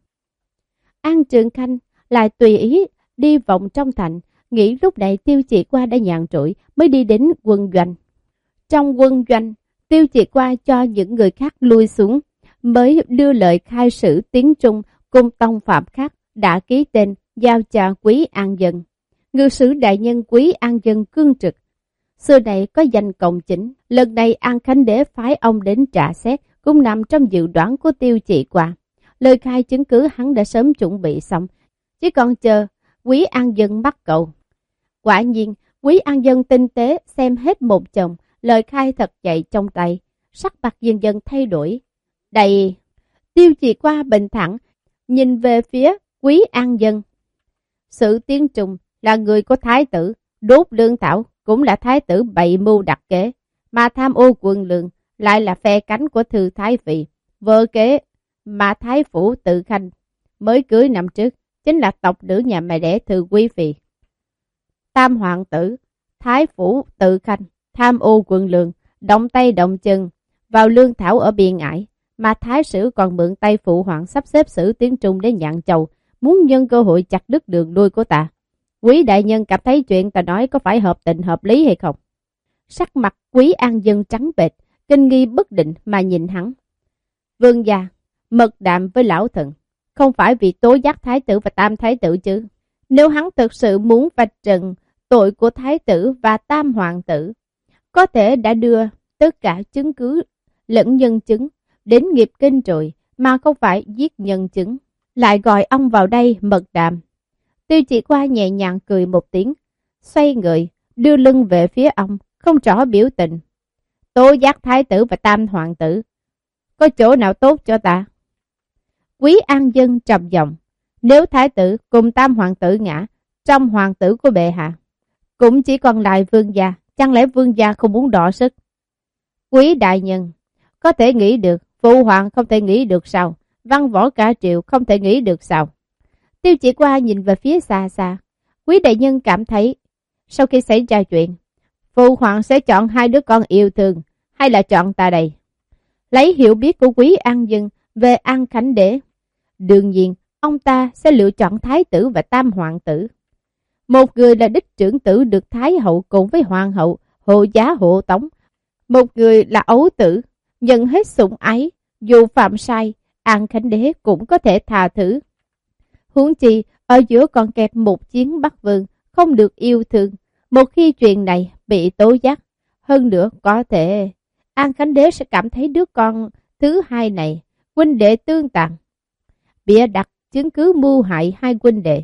An Trường Khanh lại tùy ý đi vòng trong thành, nghĩ lúc này Tiêu Chỉ Qua đã nhàn rỗi mới đi đến quân doanh. Trong quân doanh, Tiêu Chỉ Qua cho những người khác lui xuống, mới đưa lời khai sử tiếng Trung cùng tông phạm khác đã ký tên giao cho Quý An Dân. Ngự sử đại nhân Quý An Dân cương trực, xưa này có danh cộng chính, lần này An Khánh Đế phái ông đến trả xét cũng nằm trong dự đoán của Tiêu Chỉ Qua. Lời khai chứng cứ hắn đã sớm chuẩn bị xong, chỉ còn chờ Quý An Dân bắt cầu. Quả nhiên, Quý An Dân tinh tế xem hết một chồng, lời khai thật chạy trong tay, sắc mặt dần dần thay đổi. Đây, Tiêu Chỉ Qua bình thản, nhìn về phía Quý An Dân. Sử Tiến Trung là người của thái tử, đốt lương thảo cũng là thái tử bày mưu đặc kế, mà tham ô quân lương lại là phe cánh của thư thái vị, vợ kế mà thái phủ Tự Khanh mới cưới năm trước, chính là tộc nữ nhà mẹ đẻ Thư Quý Phi. Tam hoàng tử, thái phủ Tự Khanh tham ô quân lương, động tay động chân vào lương thảo ở biên ải, mà thái sử còn mượn tay phụ hoàng sắp xếp Sử Tiến Trung để nhận chầu, muốn nhân cơ hội chặt đứt đường lui của ta. Quý đại nhân cảm thấy chuyện ta nói có phải hợp tình hợp lý hay không? Sắc mặt Quý An Dân trắng bệch, kinh nghi bất định mà nhìn hắn. Vương gia, mật đàm với lão thần, không phải vì tố giác thái tử và tam thái tử chứ? Nếu hắn thực sự muốn vạch trần tội của thái tử và tam hoàng tử, có thể đã đưa tất cả chứng cứ lẫn nhân chứng đến nghiệp kinh rồi, mà không phải giết nhân chứng, lại gọi ông vào đây mật đàm. Tiêu Chỉ Qua nhẹ nhàng cười một tiếng, xoay người, đưa lưng về phía ông, không rõ biểu tình. Tố giác thái tử và tam hoàng tử, có chỗ nào tốt cho ta? Quý An Dân trầm giọng, nếu thái tử cùng tam hoàng tử ngã, trong hoàng tử của bệ hạ, cũng chỉ còn lại vương gia, chẳng lẽ vương gia không muốn đọ sức? Quý đại nhân, có thể nghĩ được, phụ hoàng không thể nghĩ được sao? Văn võ cả triệu không thể nghĩ được sao? Tiêu Chỉ Qua nhìn về phía xa xa. Quý đại nhân cảm thấy, sau khi xảy ra chuyện, phụ hoàng sẽ chọn hai đứa con yêu thương, hay là chọn ta đây? Lấy hiểu biết của Quý An Dân về An Khánh Đế, đương nhiên, ông ta sẽ lựa chọn thái tử và tam hoàng tử. Một người là đích trưởng tử được thái hậu cùng với hoàng hậu, hộ giá hộ tống. Một người là ấu tử, nhận hết sủng ái, dù phạm sai, An Khánh Đế cũng có thể tha thứ. Huống chi, ở giữa còn kẹp một chiến Bắc Vương, không được yêu thương. Một khi chuyện này bị tố giác, hơn nữa có thể An Khánh Đế sẽ cảm thấy đứa con thứ hai này, huynh đệ tương tàn, bịa đặt chứng cứ mưu hại hai huynh đệ.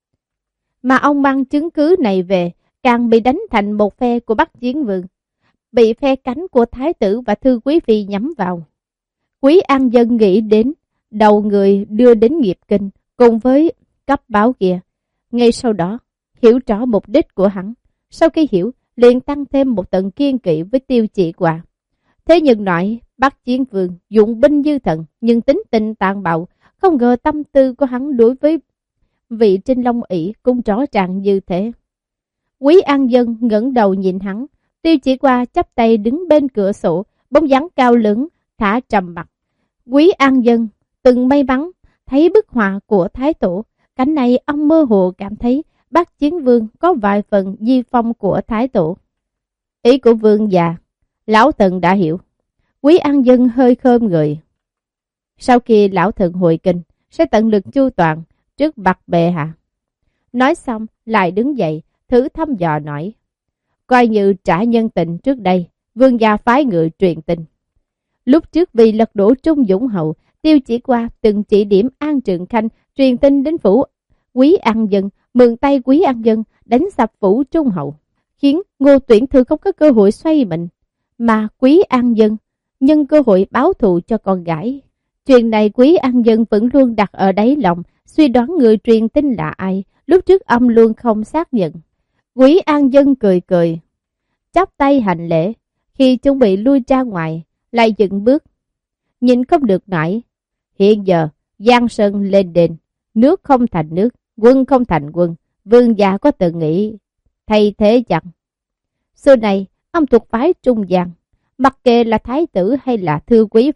Mà ông mang chứng cứ này về, càng bị đánh thành một phe của Bắc Chiến Vương, bị phe cánh của thái tử và Thư Quý Phi nhắm vào. Quý An Dân nghĩ đến đầu người đưa đến nghiệp kinh cùng với cấp báo kia. Ngay sau đó, hiểu rõ mục đích của hắn. Sau khi hiểu, liền tăng thêm một tầng kiên kỵ với Tiêu Chỉ Qua. Thế nhưng nói, Bắc Chiến Vương dụng binh như thần, nhưng tính tình tàn bạo, không ngờ tâm tư của hắn đối với vị Trinh Long ỷ cũng rõ ràng như thế. Quý An Dân ngẩng đầu nhìn hắn, Tiêu Chỉ Qua chắp tay đứng bên cửa sổ, bóng dáng cao lớn, thả trầm mặt. Quý An Dân từng may mắn thấy bức họa của Thái Tổ, cảnh này ông mơ hồ cảm thấy Bắc Chiến Vương có vài phần di phong của Thái Tổ. Ý của vương già, lão thần đã hiểu. Quý An Dân hơi khom người. Sau khi lão thần hồi kinh, sẽ tận lực chu toàn trước mặt bệ hạ. Nói xong, lại đứng dậy, thử thăm dò nói. Coi như trả nhân tình trước đây, vương gia phái người truyền tin. Lúc trước vì lật đổ Trung Dũng Hậu, Tiêu Chỉ Qua từng chỉ điểm An Trường Khanh truyền tin đến phủ Quý An Dân, mượn tay Quý An Dân đánh sập phủ Trung Hậu, khiến Ngô Tuyển Thư không có cơ hội xoay mình, mà Quý An Dân nhân cơ hội báo thù cho con gái. Chuyện này Quý An Dân vẫn luôn đặt ở đáy lòng, suy đoán người truyền tin là ai, lúc trước ông luôn không xác nhận. Quý An Dân cười cười, chắp tay hành lễ, khi chuẩn bị lui ra ngoài, lại dừng bước. Nhìn không được nổi, hiện giờ Giang Sơn lên đền, nước không thành nước, quân không thành quân, vương gia có tự nghĩ thay thế chăng? Xưa này, ông thuộc phái Trung Giang, mặc kệ là thái tử hay là Thư Quý Phi,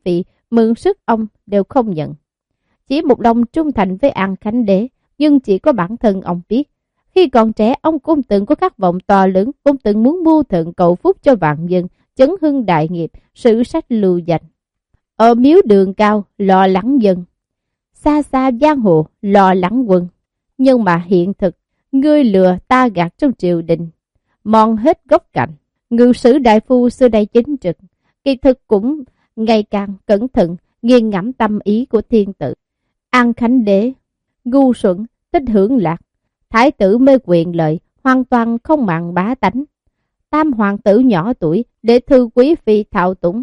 mượn sức ông đều không nhận. Chỉ một lòng trung thành với An Khánh Đế, nhưng chỉ có bản thân ông biết. Khi còn trẻ, ông cũng từng có khát vọng to lớn, cũng từng muốn mưu thượng cầu phúc cho vạn dân, chấn hưng đại nghiệp, sử sách lưu danh. Ở miếu đường cao, lo lắng dân. Xa xa giang hồ, lo lắng quân. Nhưng mà hiện thực, ngươi lừa ta gạt trong triều đình, mòn hết gốc cạnh. Ngự sử đại phu xưa đây chính trực, kỳ thực cũng ngày càng cẩn thận, nghiêng ngẫm tâm ý của thiên tử. An Khánh Đế, ngu xuẩn, thích hưởng lạc, thái tử mê quyền lợi, hoàn toàn không màng bá tánh. Tam hoàng tử nhỏ tuổi, để thư quý phi thạo túng.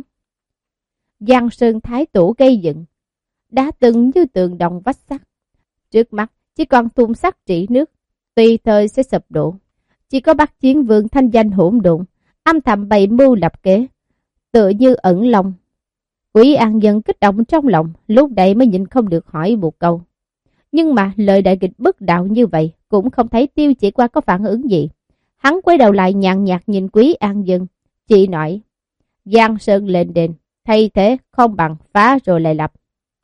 Giang sơn thái tổ gây dựng, đã từng như tường đồng vách sắt. Trước mắt chỉ còn thùng sắt trị nước, tùy thời sẽ sụp đổ. Chỉ có Bắc Chiến Vương thanh danh hỗn độn, âm thầm bày mưu lập kế, tựa như ẩn lòng. Quý An Dân kích động trong lòng, lúc đấy mới nhịn không được hỏi một câu. Nhưng mà lời đại kịch bất đạo như vậy, cũng không thấy Tiêu Chỉ Qua có phản ứng gì. Hắn quay đầu lại nhàn nhạt nhìn Quý An Dân, chỉ nói: Giang sơn lên đền, thay thế không bằng phá rồi lại lập.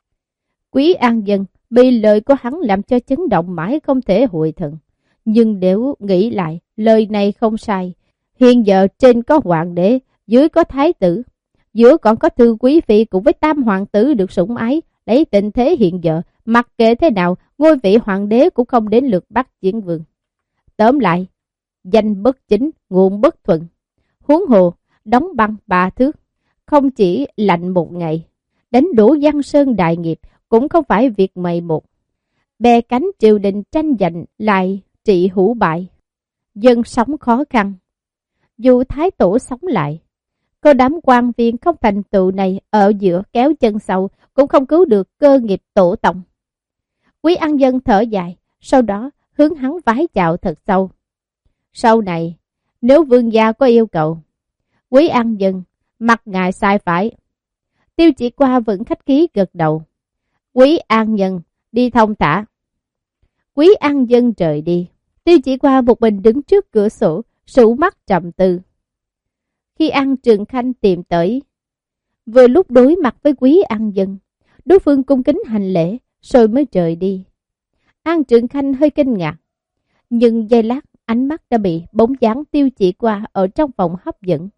Quý An Dân bị lời của hắn làm cho chấn động mãi không thể hồi thần. Nhưng nếu nghĩ lại, lời này không sai. Hiện giờ trên có hoàng đế, dưới có thái tử, giữa còn có thư quý phi cùng với tam hoàng tử được sủng ái. Lấy tình thế hiện giờ, mặc kệ thế nào, ngôi vị hoàng đế cũng không đến lượt Bắc Chiến Vương. Tóm lại, danh bất chính, nguồn bất thuận. Huống hồ, đóng băng ba thước, không chỉ lạnh một ngày. Đánh đổ Giang Sơn đại nghiệp cũng không phải việc mày một. Bè cánh triều đình tranh giành lại trị hữu bại. Dân sống khó khăn. Dù thái tổ sống lại, có đám quan viên không thành tựu này ở giữa kéo chân sau cũng không cứu được cơ nghiệp tổ tông. Quý An Dân thở dài, sau đó hướng hắn vái chào thật sâu. Sau này, nếu vương gia có yêu cầu, Quý An Dân mặc ngài sai phải. Tiêu Chỉ Qua vẫn khách khí gật đầu. Quý An Dân đi thông thả. Quý An Dân rời đi. Tiêu Chỉ Qua một mình đứng trước cửa sổ, sụ mắt trầm tư. Khi An Trường Khanh tìm tới, vừa lúc đối mặt với Quý An Dân, đối phương cung kính hành lễ, rồi mới rời đi. An Trường Khanh hơi kinh ngạc, nhưng giây lát ánh mắt đã bị bóng dáng Tiêu Chỉ Qua ở trong phòng hấp dẫn.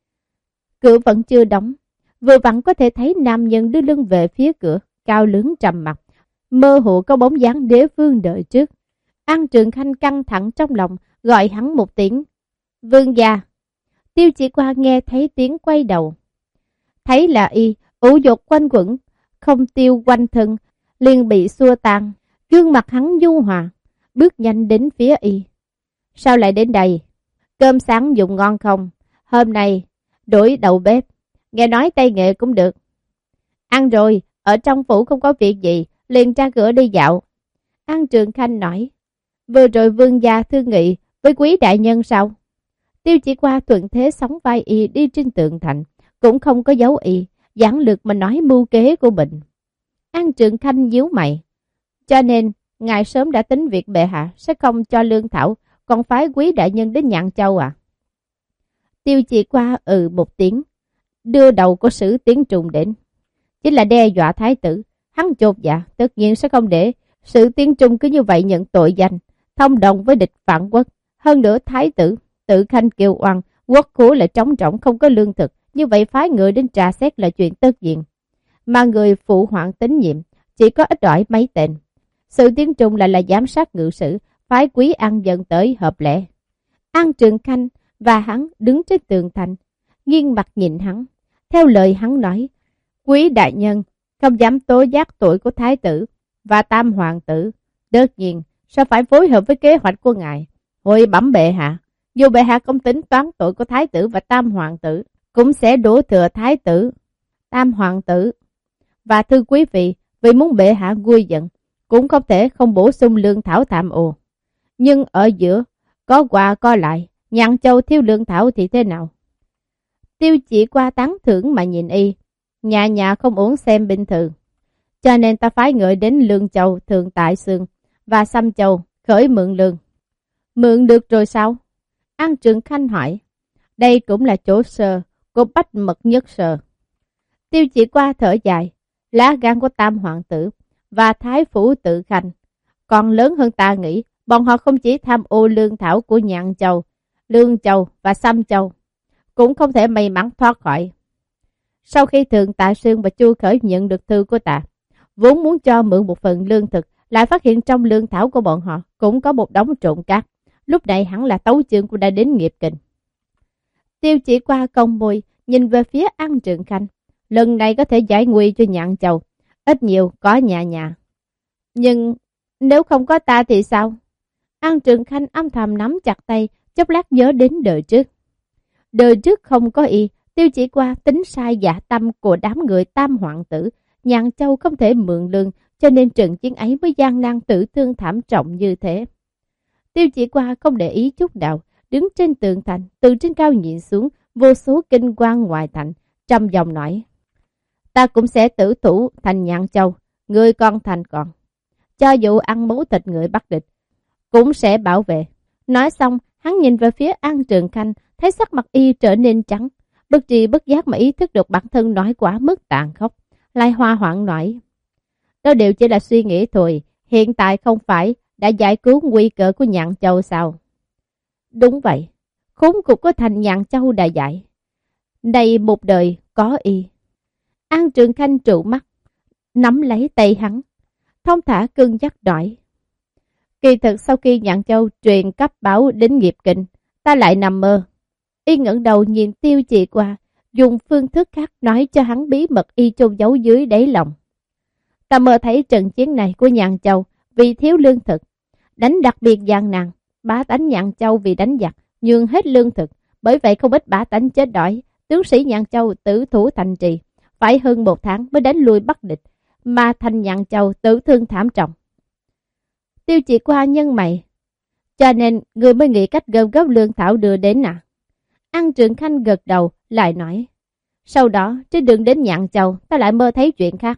Cửa vẫn chưa đóng, vừa vặn có thể thấy nam nhân đưa lưng về phía cửa, cao lớn trầm mặc, mơ hồ có bóng dáng đế vương đợi trước. An Trường Khanh căng thẳng trong lòng, gọi hắn một tiếng: Vương gia. Tiêu Chỉ Qua nghe thấy tiếng quay đầu, thấy là y, ủ dột quanh quẩn, không tiêu quanh thân, liền bị xua tan. Gương mặt hắn nhu hòa, bước nhanh đến phía y. Sao lại đến đây? Cơm sáng dùng ngon không? Hôm nay đổi đầu bếp, nghe nói tay nghệ cũng được. Ăn rồi, ở trong phủ không có việc gì, liền ra cửa đi dạo. An Trường Khanh nói: Vừa rồi vương gia thương nghị với Quý đại nhân sao? Tiêu Chỉ Qua thuận thế sóng vai y đi trên tường thành, cũng không có dấu y, giảng lược mà nói mưu kế của mình. An Trường Khanh nhíu mày. Cho nên, ngài sớm đã tính việc bệ hạ sẽ không cho lương thảo, còn phái Quý đại nhân đến Nhạn Châu à? Tiêu Chỉ Qua ừ một tiếng, đưa đầu của Sử Tiến Trùng đến. Chỉ là đe dọa thái tử, hắn chột dạ, tất nhiên sẽ không để Sử Tiến Trung cứ như vậy nhận tội danh, thông đồng với địch phản quốc. Hơn nữa thái tử tự khanh kêu oan, quốc khố lại trống rỗng không có lương thực, như vậy phái người đến trà xét là chuyện tất nhiên. Mà người phụ hoạn tín nhiệm chỉ có ít ỏi mấy tên. Sử Tiến Trung lại là giám sát ngự sử, phái Quý An Dân tới hợp lệ. An Trường Khanh và hắn đứng trên tường thành, nghiêng mặt nhìn hắn. Theo lời hắn nói, Quý đại nhân không dám tố giác tội của thái tử và tam hoàng tử, tất nhiên sẽ phải phối hợp với kế hoạch của ngài. Hồi bẩm bệ hạ, dù bệ hạ không tính toán tội của thái tử và tam hoàng tử, cũng sẽ đổ thừa thái tử, tam hoàng tử và thư quý vị, vì muốn bệ hạ nguôi giận, cũng không thể không bổ sung lương thảo tạm ồ. Nhưng ở giữa, có qua có lại, Nhạn Châu thiếu lương thảo thì thế nào? Tiêu Chỉ Qua tán thưởng mà nhìn y, nhà nhà không uống xem bình thường. Cho nên ta phái người đến Lương Châu, Thượng Tại Sương và Xăm Châu khởi mượn lương. Mượn được rồi sao? An Trường Khanh hỏi. Đây cũng là chỗ sơ của bách mật nhất sơ. Tiêu Chỉ Qua thở dài, lá gan của Tam Hoàng tử và Thái Phủ Tự Khanh còn lớn hơn ta nghĩ. Bọn họ không chỉ tham ô lương thảo của Nhạn Châu, Lương Châu và Xăm Châu, cũng không thể may mắn thoát khỏi. Sau khi Thượng Tạ Sương và Chu Khởi nhận được thư của ta, vốn muốn cho mượn một phần lương thực, lại phát hiện trong lương thảo của bọn họ cũng có một đống trộn cát. Lúc này hẳn là tấu chương của đã đến nghiệp kình. Tiêu Chỉ Qua cong môi, nhìn về phía An Trượng Khanh. Lần này có thể giải nguy cho Nhạn Châu, ít nhiều có nhà nhà. Nhưng nếu không có ta thì sao? An Trượng Khanh âm thầm nắm chặt tay, chốc lát nhớ đến đời trước. Đời trước không có y, Tiêu Chỉ Qua tính sai dạ tâm của đám người Tam Hoàng tử. Nhạn Châu không thể mượn lương, cho nên trận chiến ấy mới gian nan tử thương thảm trọng như thế. Tiêu Chỉ Qua không để ý chút nào, đứng trên tường thành, từ trên cao nhìn xuống, vô số kinh quan ngoài thành, trầm giọng nói: ta cũng sẽ tử thủ thành Nhạn Châu, người con thành còn. Cho dù ăn máu thịt người bắt địch, cũng sẽ bảo vệ. Nói xong, hắn nhìn về phía An Trượng Khanh, thấy sắc mặt y trở nên trắng, bất tri bất giác mà ý thức được bản thân nói quá mức tàn khốc, lại hoa hoảng nói: đó đều chỉ là suy nghĩ thôi, hiện tại không phải đã giải cứu nguy cơ của Nhạn Châu sao? Đúng vậy, khốn cục của thành Nhạn Châu đã giải. Này một đời có y. An Trượng Khanh trụ mắt, nắm lấy tay hắn, thông thả cưng dắt nói: kỳ thực sau khi Nhạn Châu truyền cấp báo đến nghiệp kình, ta lại nằm mơ. Y ngẩng đầu nhìn Tiêu Chỉ Qua, dùng phương thức khác nói cho hắn bí mật y chôn giấu dưới đáy lòng. Ta mơ thấy trận chiến này của Nhạn Châu vì thiếu lương thực, đánh đặc biệt gian nan. Bá tánh Nhạn Châu vì đánh giặc, nhường hết lương thực, bởi vậy không ít bá tánh chết đói. Tướng sĩ Nhạn Châu tử thủ thành trì, phải hơn một tháng mới đánh lui Bắc địch, mà thành Nhạn Châu tử thương thảm trọng. Tiêu Chỉ Qua nhân mày: cho nên người mới nghĩ cách gom góp lương thảo đưa đến à? An Trượng Khanh gật đầu, lại nói: sau đó trên đường đến Nhạn Châu, ta lại mơ thấy chuyện khác.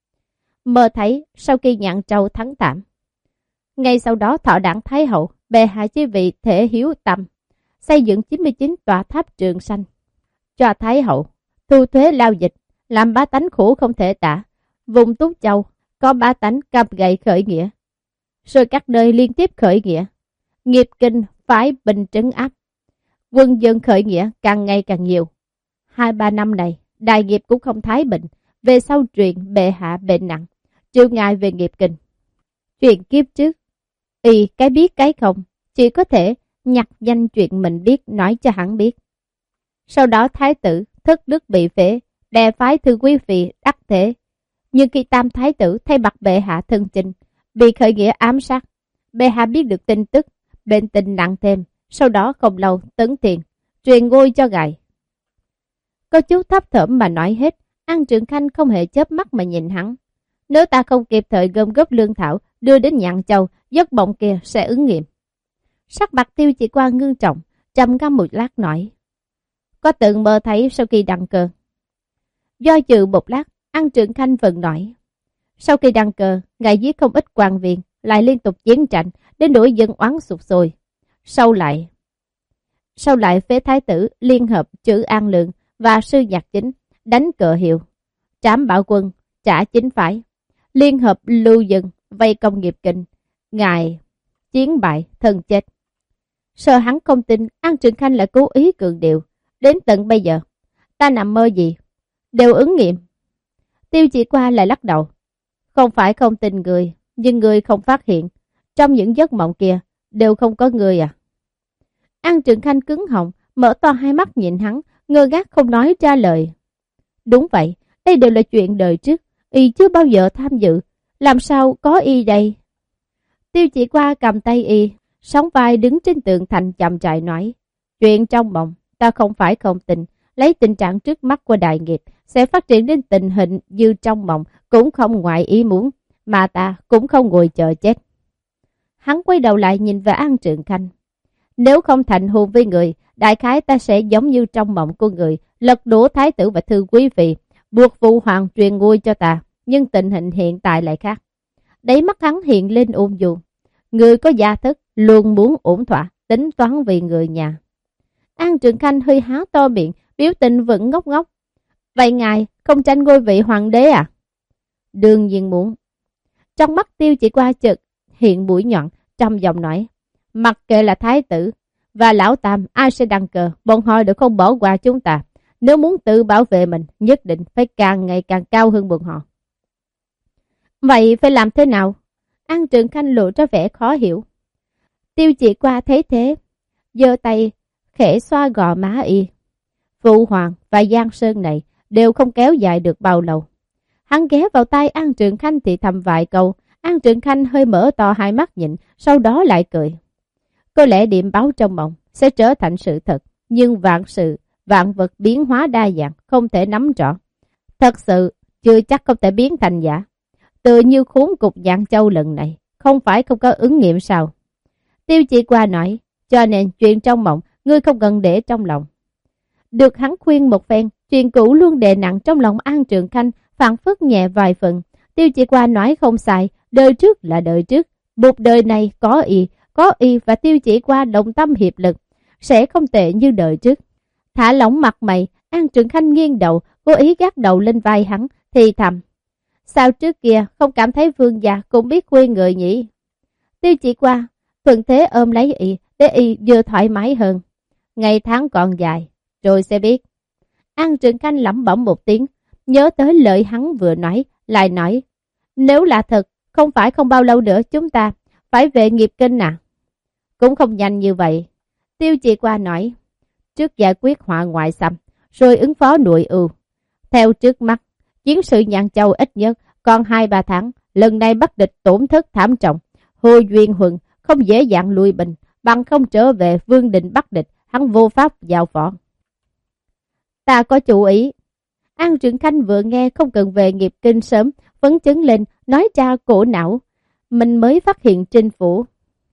Mơ thấy sau khi Nhạn Châu thắng tạm, ngay sau đó thọ đảng Thái Hậu bệ hạ chi vị thể hiếu tâm, xây dựng chín mươi chín tòa tháp Trường Sanh cho Thái Hậu, thu thuế lao dịch, làm bá tánh khổ không thể tả. Vùng Tú Châu có bá tánh cầm gậy khởi nghĩa, rồi các nơi liên tiếp khởi nghĩa. Nghiệp Kinh phái binh trấn áp, quân dân khởi nghĩa càng ngày càng nhiều. Hai ba năm này đại nghiệp cũng không thái bình. Về sau truyền bệ hạ bệnh nặng, triệu ngài về Nghiệp Kinh. Chuyện kiếp trước, y cái biết cái không, chỉ có thể nhặt danh chuyện mình biết nói cho hắn biết. Sau đó thái tử thất đức bị phế, bè phái thư quý phi đắc thế. Nhưng khi tam thái tử thay mặt bệ hạ thân chinh, bị khởi nghĩa ám sát, bệ hạ biết được tin tức, bệnh tình nặng thêm. Sau đó không lâu Tấn Tiền truyền ngôi cho ngài. Có chú thấp thởm mà nói hết. An Trượng Khanh không hề chớp mắt mà nhìn hắn. Nếu ta không kịp thời gom góp lương thảo đưa đến Nhạn Châu, giấc mộng kia sẽ ứng nghiệm. Sắc mặt Tiêu Chỉ Qua ngưng trọng, trầm ngâm một lát nói: có từng mơ thấy sau khi đăng cơ? Do dự một lát, An Trượng Khanh vẫn nói: sau khi đăng cơ, ngài giết không ít quan viên, lại liên tục chiến tranh, đến nỗi dân oán sụp sôi. Sau lại, sau lại phế thái tử liên hợp Chữ An Lượng và Sư Nhạc Chính, đánh cờ hiệu, trảm bạo quân, trả chính phái, liên hợp lưu dân, vây công Nghiệp Kinh. Ngài chiến bại, thân chết. Sợ hắn không tin, An Trượng Khanh lại cố ý cường điệu: đến tận bây giờ, ta nằm mơ gì, đều ứng nghiệm. Tiêu Chỉ Qua lại lắc đầu: không phải không tin người, nhưng người không phát hiện, trong những giấc mộng kia, đều không có người à? An Trượng Khanh cứng họng, mở to hai mắt nhìn hắn, ngơ ngác không nói ra lời. Đúng vậy, đây đều là chuyện đời trước, y chưa bao giờ tham dự, làm sao có y đây? Tiêu Chỉ Qua cầm tay y, sóng vai đứng trên tường thành chậm rãi nói: chuyện trong mộng, ta không phải không tin, lấy tình trạng trước mắt của đại nghiệp, sẽ phát triển đến tình hình như trong mộng, cũng không ngoài ý muốn, mà ta cũng không ngồi chờ chết. Hắn quay đầu lại nhìn về An Trượng Khanh: nếu không thành hôn với người, đại khái ta sẽ giống như trong mộng của người, lật đổ thái tử và thư quý vị, buộc phụ hoàng truyền ngôi cho ta. Nhưng tình hình hiện tại lại khác. Đáy mắt hắn hiện lên ôn nhu: người có gia thức, luôn muốn ổn thỏa, tính toán vì người nhà. An Trượng Khanh hơi há to miệng, biểu tình vẫn ngốc ngốc: vậy ngài không tranh ngôi vị hoàng đế à? Đương nhiên muốn. Trong mắt Tiêu Chỉ Qua chợt hiện mũi nhọn, trầm giọng nói, mặc kệ là thái tử và lão tam ai sẽ đăng cơ, bọn họ đều không bỏ qua chúng ta. Nếu muốn tự bảo vệ mình, nhất định phải càng ngày càng cao hơn bọn họ. Vậy phải làm thế nào? An Trường Khanh lộ ra vẻ khó hiểu. Tiêu Chỉ Qua thấy thế, giơ tay khẽ xoa gò má y. Phụ Hoàng và Giang Sơn này đều không kéo dài được bao lâu. Hắn ghé vào tay An Trường Khanh thì thầm vài câu. An Trường Khanh hơi mở to hai mắt nhìn, sau đó lại cười. Có lẽ điểm báo trong mộng sẽ trở thành sự thật, nhưng vạn sự, vạn vật biến hóa đa dạng, không thể nắm rõ. Thật sự, chưa chắc không thể biến thành giả. Tự như khốn cục Giang Châu lần này, không phải không có ứng nghiệm sao? Tiêu Chỉ Qua nói, cho nên chuyện trong mộng, ngươi không cần để trong lòng. Được hắn khuyên một phen, chuyện cũ luôn đè nặng trong lòng An Trường Khanh, phản phất nhẹ vài phần. Tiêu Chỉ Qua nói không sai, đời trước là đời trước, một đời này có y, có y và Tiêu Chỉ Qua đồng tâm hiệp lực, sẽ không tệ như đời trước. Thả lỏng mặt mày, An Trường Khanh nghiêng đầu, cố ý gác đầu lên vai hắn, thì thầm. Sao trước kia không cảm thấy vương gia cũng biết khuyên người nhỉ? Tiêu Chỉ Qua thuận thế ôm lấy y, để y vừa thoải mái hơn. Ngày tháng còn dài, rồi sẽ biết. An Trường Khanh lẩm bẩm một tiếng, nhớ tới lời hắn vừa nói, lại nói. Nếu là thật, không phải không bao lâu nữa chúng ta phải về nghiệp kinh à? Cũng không nhanh như vậy. Tiêu Chỉ Qua nói. Trước giải quyết họa ngoại xâm, rồi ứng phó nội ưu. Theo trước mắt, chiến sự Nhạn Châu ít nhất còn hai ba tháng. Lần này Bắc địch tổn thất thảm trọng. Hồ Duyên Huân không dễ dàng lui binh, bằng không trở về vương định Bắc địch, hắn vô pháp giao phó. Ta có chủ ý. An Trường Khanh vừa nghe không cần về nghiệp kinh sớm, phấn chấn lên, nói ra cổ não. Mình mới phát hiện trên phủ.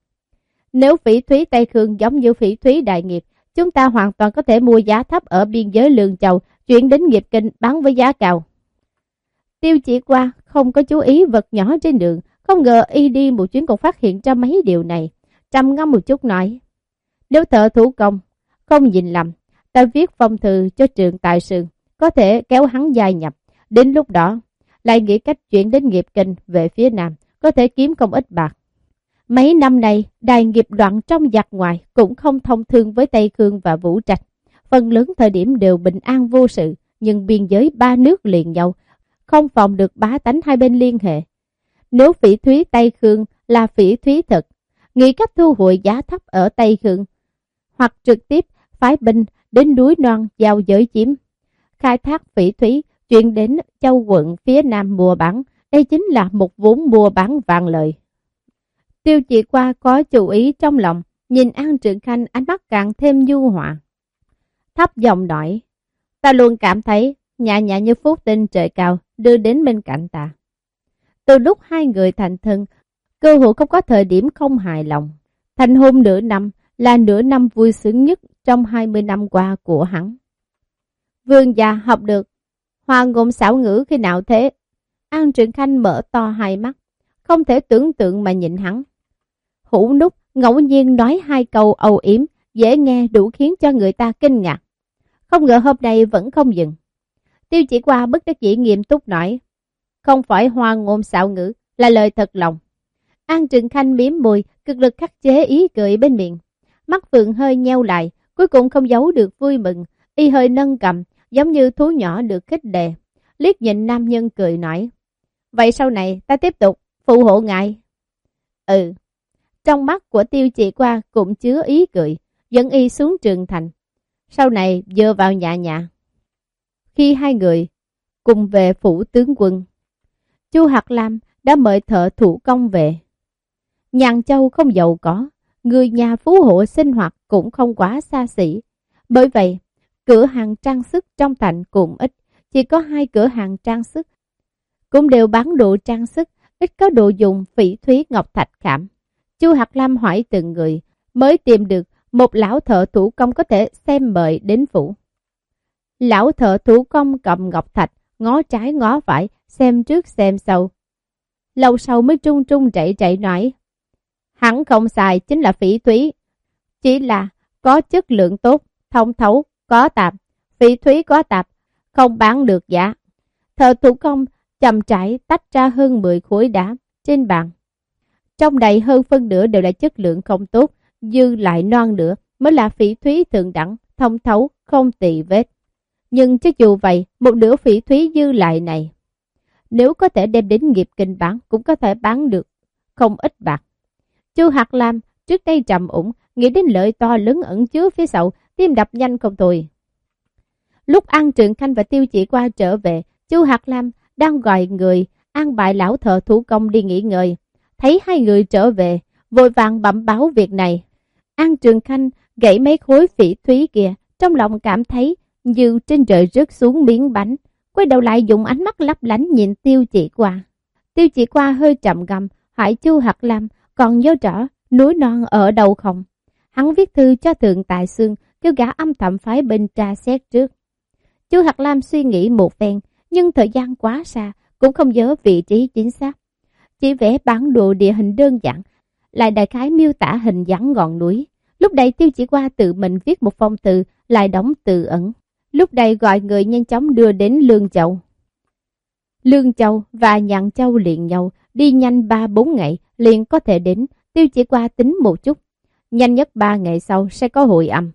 Nếu phỉ thúy Tây Khương giống như phỉ thúy Đại Nghiệp, chúng ta hoàn toàn có thể mua giá thấp ở biên giới Lương Châu, chuyển đến nghiệp kinh bán với giá cao. Tiêu Chỉ Qua không có chú ý vật nhỏ trên đường, không ngờ y đi một chuyến còn phát hiện ra mấy điều này. Trầm ngâm một chút nói, nếu thợ thủ công không nhìn lầm, ta viết phong thư cho Trường Tài Sương, có thể kéo hắn gia nhập. Đến lúc đó, lại nghĩ cách chuyển đến nghiệp kinh về phía Nam, có thể kiếm không ít bạc. Mấy năm nay, Đại Nghiệp đoạn trong giặc ngoài cũng không thông thương với Tây Khương và Vũ Trạch. Phần lớn thời điểm đều bình an vô sự, nhưng biên giới ba nước liền nhau, không phòng được bá tánh hai bên liên hệ. Nếu phỉ thúy Tây Khương là phỉ thúy thật, nghĩ cách thu hồi giá thấp ở Tây Khương, hoặc trực tiếp phái binh đến núi non giao giới chiếm, khai thác phỉ thúy, chuyển đến châu quận phía Nam mua bán, đây chính là một vốn mua bán vạn lợi. Tiêu Chỉ Qua có chủ ý trong lòng, nhìn An Trường Khanh ánh mắt càng thêm nhu hòa. Thấp giọng nói, ta luôn cảm thấy nhã nhã như phúc tinh trời cao đưa đến bên cạnh ta. Từ lúc hai người thành thân, cơ hội không có thời điểm không hài lòng. Thành hôn nửa năm là nửa năm vui sướng nhất trong hai mươi năm qua của hắn. Vương gia học được hoa ngôn xảo ngữ khi nào thế? An Trường Khanh mở to hai mắt, không thể tưởng tượng mà nhìn hắn. Hữu Núc ngẫu nhiên nói hai câu âu yếm, dễ nghe đủ khiến cho người ta kinh ngạc. Không ngờ hôm nay vẫn không dừng. Tiêu Chỉ Qua bất đắc dĩ nghiêm túc nói, không phải hoa ngôn xạo ngữ, là lời thật lòng. An Trường Khanh miếm môi, cực lực khắc chế ý cười bên miệng. Mắt Phượng hơi nheo lại, cuối cùng không giấu được vui mừng, y hơi nâng cầm, giống như thú nhỏ được khích lệ. Liếc nhìn nam nhân cười nói, vậy sau này ta tiếp tục phù hộ ngài. Ừ. Trong mắt của Tiêu Chỉ Qua cũng chứa ý cười, dẫn y xuống Trường Thành. Sau này dựa vào nhà nhà. Khi hai người cùng về phủ tướng quân, Chu Hạt Lam đã mời thợ thủ công về. Nhạn Châu không giàu có, người nhà phú hộ sinh hoạt cũng không quá xa xỉ. Bởi vậy, cửa hàng trang sức trong thành cũng ít, chỉ có hai cửa hàng trang sức. Cũng đều bán đồ trang sức, ít có đồ dùng phỉ thúy ngọc thạch khảm. Chu Hạt Lam hỏi từng người, mới tìm được một lão thợ thủ công có thể xem mời đến phủ. Lão thợ thủ công cầm ngọc thạch, ngó trái ngó phải, xem trước xem sau. Lâu sau mới trung trung chạy chạy nói, hắn không xài chính là phỉ thúy, chỉ là có chất lượng tốt, thông thấu, có tạp, phỉ thúy có tạp, không bán được giả. Thợ thủ công chậm rãi tách ra hơn mười khối đá trên bàn. Trong đây hơn phân nửa đều là chất lượng không tốt, dư lại non nữa mới là phỉ thúy thượng đẳng, thông thấu, không tì vết. Nhưng cho dù vậy, một nửa phỉ thúy dư lại này, nếu có thể đem đến nghiệp kinh bán, cũng có thể bán được không ít bạc. Chu Hạt Lam trước đây trầm ủng, nghĩ đến lợi to lớn ẩn chứa phía sau, tim đập nhanh không thôi. Lúc An Trường Khanh và Tiêu Chỉ Qua trở về, Chu Hạt Lam đang gọi người an bài lão thợ thủ công đi nghỉ ngơi. Thấy hai người trở về, vội vàng bẩm báo việc này. An Trường Khanh gãy mấy khối phỉ thúy kia, trong lòng cảm thấy như trên trời rớt xuống miếng bánh, quay đầu lại dùng ánh mắt lấp lánh nhìn Tiêu Chỉ Qua. Tiêu Chỉ Qua hơi trầm ngâm, hỏi Chu Hạt Lam còn nhớ rõ núi non ở đâu không? Hắn viết thư cho Thượng Tài Xương, kêu gã âm thầm phái bên tra xét trước. Chu Hạt Lam suy nghĩ một phen, nhưng thời gian quá xa, cũng không nhớ vị trí chính xác. Chỉ vẽ bản đồ địa hình đơn giản, lại đại khái miêu tả hình dáng ngọn núi. Lúc đây Tiêu Chỉ Qua tự mình viết một phong thư, lại đóng từ ẩn. Lúc đây gọi người nhanh chóng đưa đến Lương Châu. Lương Châu và Nhạn Châu liền nhau, đi nhanh ba bốn ngày liền có thể đến. Tiêu Chỉ Qua tính một chút, nhanh nhất ba ngày sau sẽ có hội âm.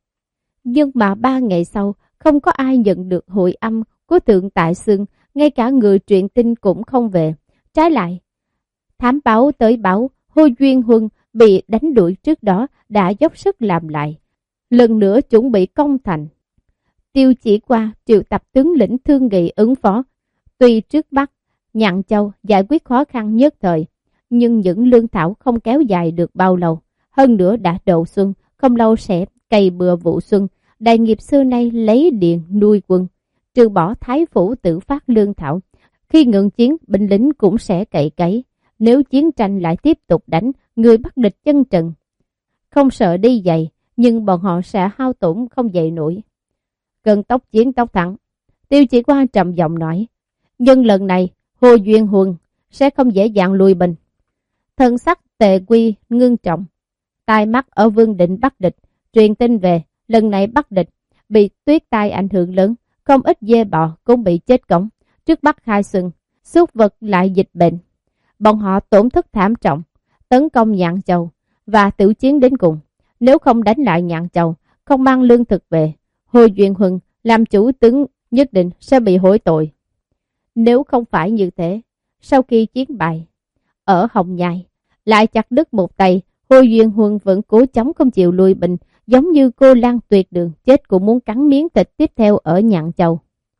Nhưng mà ba ngày sau không có ai nhận được hội âm của Thượng Tại Xương, ngay cả người truyền tin cũng không về. Trái lại, thám báo tới báo Hồ Duyên Huân bị đánh đuổi trước đó đã dốc sức làm lại, lần nữa chuẩn bị công thành. Tiêu Chỉ Qua triệu tập tướng lĩnh thương nghị ứng phó. Tuy trước Bắc, Nhạn Châu giải quyết khó khăn nhất thời, nhưng những lương thảo không kéo dài được bao lâu. Hơn nữa đã đầu xuân, không lâu sẽ cày bừa vụ xuân. Đại nghiệp xưa nay lấy điện nuôi quân, trừ bỏ thái phủ tự phát lương thảo. Khi ngừng chiến, binh lính cũng sẽ cày cấy. Nếu chiến tranh lại tiếp tục đánh, người bắt địch chân trần. Không sợ đi dày, nhưng bọn họ sẽ hao tổn không dậy nổi. Cần tốc chiến tốc thắng. Tiêu Chỉ Qua trầm giọng nói. Nhưng lần này, Hồ Duyên Huân sẽ không dễ dàng lùi binh. Thân sắc Tề Quy ngưng trọng. Tai mắt ở Vương Định bắt địch, truyền tin về, lần này bắt địch, bị tuyết tai ảnh hưởng lớn, không ít dê bò cũng bị chết cống. Trước Bắc khai xuân, súc vật lại dịch bệnh. Bọn họ tổn thất thảm trọng, tấn công Nhạn Châu và tử chiến đến cùng. Nếu không đánh lại Nhạn Châu, không mang lương thực về, Hồ Duyên Huân làm chủ tướng nhất định sẽ bị hối tội. Nếu không phải như thế, sau khi chiến bại ở Hồng Nhai, lại chặt đứt một tay, Hồ Duyên Huân vẫn cố chống không chịu lùi binh, giống như cô Lan tuyệt đường chết cũng muốn cắn miếng thịt tiếp theo ở Nhạn Châu.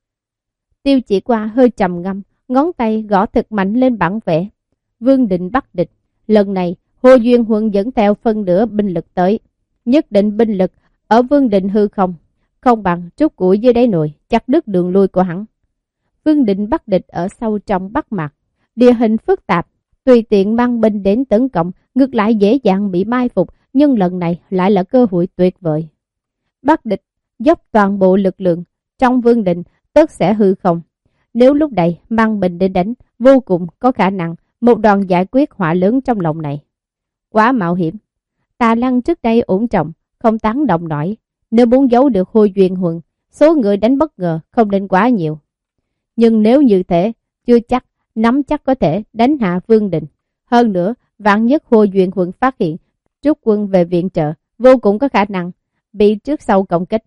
Tiêu Chỉ Qua hơi trầm ngâm, ngón tay gõ thật mạnh lên bản vẽ. Vương Định bắt địch, lần này Hồ Duyên Huân dẫn theo phân nửa binh lực tới, nhất định binh lực ở Vương Định hư không, không bằng trút củi dưới đáy nồi, chặt đứt đường lui của hắn. Vương Định bắt địch ở sâu trong Bắc Mạc, địa hình phức tạp, tùy tiện mang binh đến tấn công, ngược lại dễ dàng bị mai phục, nhưng lần này lại là cơ hội tuyệt vời. Bắc địch dốc toàn bộ lực lượng trong Vương Định tất sẽ hư không. Nếu lúc này mang binh đến đánh, vô cùng có khả năng một đòn giải quyết họa lớn trong lòng này. Quá mạo hiểm. Tà Lăng trước đây ổn trọng, không tán động nổi. Nếu muốn giấu được Hồ Duyên Huân, số người đánh bất ngờ không nên quá nhiều. Nhưng nếu như thế, chưa chắc, nắm chắc có thể đánh hạ Vương Định. Hơn nữa, vạn nhất Hồ Duyên Huân phát hiện rút quân về viện trợ, vô cùng có khả năng bị trước sau công kích.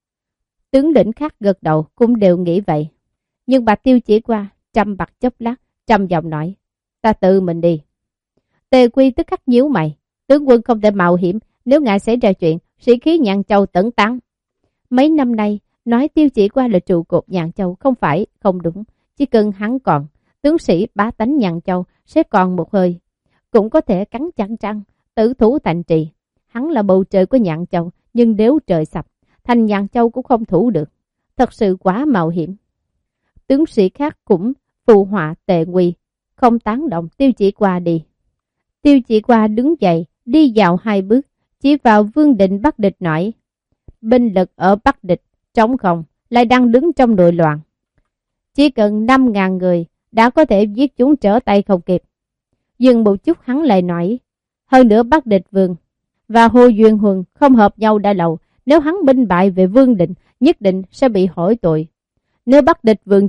Tướng lĩnh khác gật đầu cũng đều nghĩ vậy. Nhưng bà Tiêu Chỉ Qua trầm bặt chốc lát, trầm giọng nói, ta tự mình đi. Tề Quy tức khắc nhíu mày, tướng quân không thể mạo hiểm, nếu ngài xảy ra chuyện, sĩ khí Nhạn Châu tẩn tán. Mấy năm nay, nói Tiêu Chỉ Qua là trụ cột Nhạn Châu không phải không đúng, chỉ cần hắn còn, tướng sĩ bá tánh Nhạn Châu sẽ còn một hơi, cũng có thể cắn chặt răng, tử thủ thành trì. Hắn là bầu trời của Nhạn Châu, nhưng nếu trời sập, thành Nhạn Châu cũng không thủ được. Thật sự quá mạo hiểm. Tướng sĩ khác cũng phụ họa Tề Quy, không tán động Tiêu Chỉ Qua đi. Tiêu Chỉ Qua đứng dậy, đi dạo hai bước, chỉ vào Vương Định bắt địch nói, binh lực ở Bắc địch, trống không, lại đang đứng trong nội loạn. Chỉ cần năm ngàn người đã có thể giết chúng trở tay không kịp. Dừng một chút hắn lại nói, hơn nữa Bắc địch Vương và Hồ Duyên Huân không hợp nhau đã lâu, nếu hắn binh bại về Vương Định, nhất định sẽ bị hỏi tội. Nếu Bắc địch Vương chết,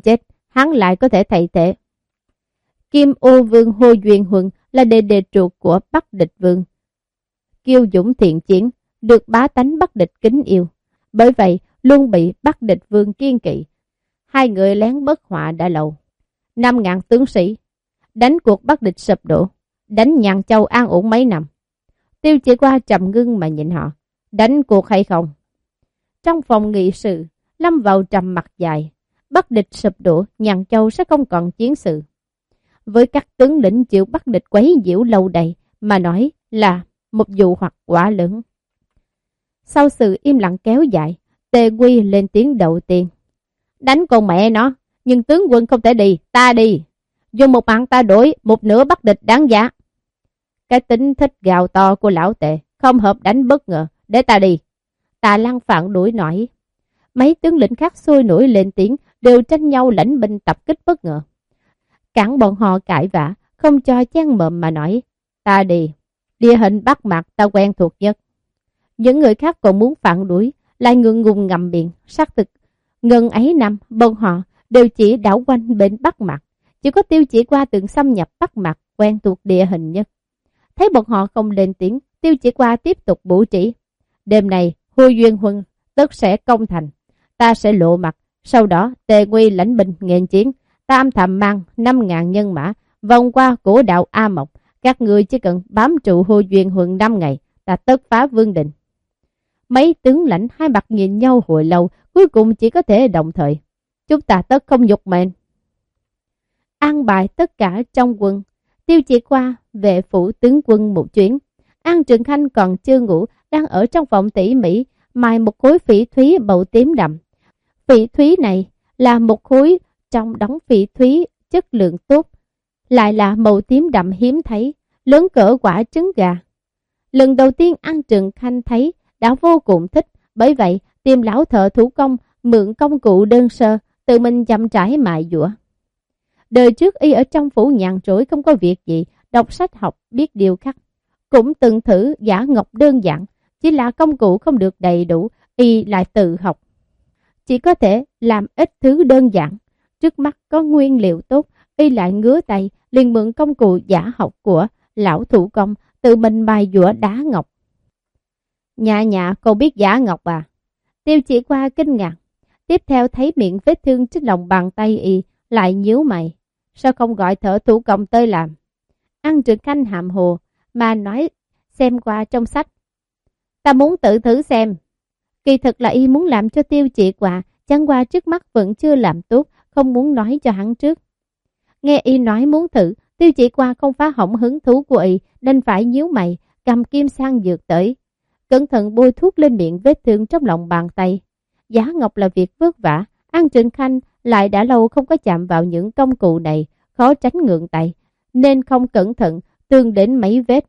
hắn lại có thể thay thế. Kim Ô Vương Hồ Duyên Huân là đệ đệ ruột của Bắc Địch Vương. Kiêu dũng thiện chiến, được bá tánh Bắc Địch kính yêu. Bởi vậy, luôn bị Bắc Địch Vương kiên kỵ. Hai người lén bất họa đã lâu. Năm ngàn tướng sĩ, đánh cuộc Bắc Địch sụp đổ, đánh Nhàn Châu an ổn mấy năm. Tiêu Chỉ Qua trầm ngưng mà nhìn họ, đánh cuộc hay không? Trong phòng nghị sự, lâm vào trầm mặt dài. Bắc Địch sụp đổ, Nhàn Châu sẽ không còn chiến sự. Với các tướng lĩnh chịu Bắc Địch quấy nhiễu lâu đầy mà nói là một vụ hoặc quả lớn. Sau sự im lặng kéo dài, Tề Quy lên tiếng đầu tiên. Đánh con mẹ nó, nhưng tướng quân không thể đi, ta đi. Dùng một mạng ta đổi một nửa Bắc Địch đáng giá. Cái tính thích gào to của lão Tề không hợp đánh bất ngờ, để ta đi. Tạ Lăng phản đuổi nói. Mấy tướng lĩnh khác sôi nổi lên tiếng, đều tranh nhau lãnh binh tập kích bất ngờ. Cản bọn họ cãi vã, không cho chen mộm mà nói. Ta đi, địa hình Bắc Mạc ta quen thuộc nhất. Những người khác còn muốn phản đuổi, lại ngượng ngùng ngậm miệng, xác thực. Ngần ấy năm, bọn họ đều chỉ đảo quanh bên Bắc Mạc. Chỉ có Tiêu Chỉ Qua từng xâm nhập Bắc Mạc, quen thuộc địa hình nhất. Thấy bọn họ không lên tiếng, Tiêu Chỉ Qua tiếp tục bố trí. Đêm này, Hồ Duyên Huân tất sẽ công thành. Ta sẽ lộ mặt, sau đó Tề Nguy lãnh binh nghênh chiến. Ta âm thầm mang năm ngàn nhân mã, vòng qua cổ đạo A Mộc. Các người chỉ cần bám trụ Hồ Duyên Huân năm ngày, ta tất phá vương định. Mấy tướng lãnh hai mặt nhìn nhau hồi lâu, cuối cùng chỉ có thể đồng thời. Chúng ta tất không nhục mệnh. An bài tất cả trong quân. Tiêu Chỉ Qua về phủ tướng quân một chuyến. An Trường Khanh còn chưa ngủ, đang ở trong phòng tỉ mỉ, mài một khối phỉ thúy màu tím đậm. Phỉ thúy này là một khối trong đống phỉ thúy chất lượng tốt, lại là màu tím đậm hiếm thấy, lớn cỡ quả trứng gà. Lần đầu tiên An Trường Khanh thấy đã vô cùng thích, bởi vậy tìm lão thợ thủ công mượn công cụ đơn sơ, tự mình chậm rãi mài dũa. Đời trước y ở trong phủ nhàn rỗi không có việc gì, đọc sách học biết điều khắc, cũng từng thử giả ngọc đơn giản, chỉ là công cụ không được đầy đủ, y lại tự học. Chỉ có thể làm ít thứ đơn giản, trước mắt có nguyên liệu tốt, y lại ngứa tay, liền mượn công cụ giả học của lão thủ công, tự mình mài dũa đá ngọc. Nhà nhà cô biết giả ngọc à? Tiêu Chỉ Qua kinh ngạc, tiếp theo thấy miệng vết thương trên lòng bàn tay y, lại nhíu mày. Sao không gọi thợ thủ công tới làm? An Trường Khanh hàm hồ mà nói xem qua trong sách. Ta muốn tự thử xem. Kỳ thực là y muốn làm cho Tiêu Chỉ Qua, chẳng qua trước mắt vẫn chưa làm tốt, không muốn nói cho hắn trước. Nghe y nói muốn thử, Tiêu Chỉ Qua không phá hỏng hứng thú của y, nên phải nhíu mày, cầm kim sang dược tới. Cẩn thận bôi thuốc lên miệng vết thương trong lòng bàn tay. Giả ngọc là việc vất vả, An Trường Khanh lại đã lâu không có chạm vào những công cụ này, khó tránh ngượng tay, nên không cẩn thận, tương đến mấy vết.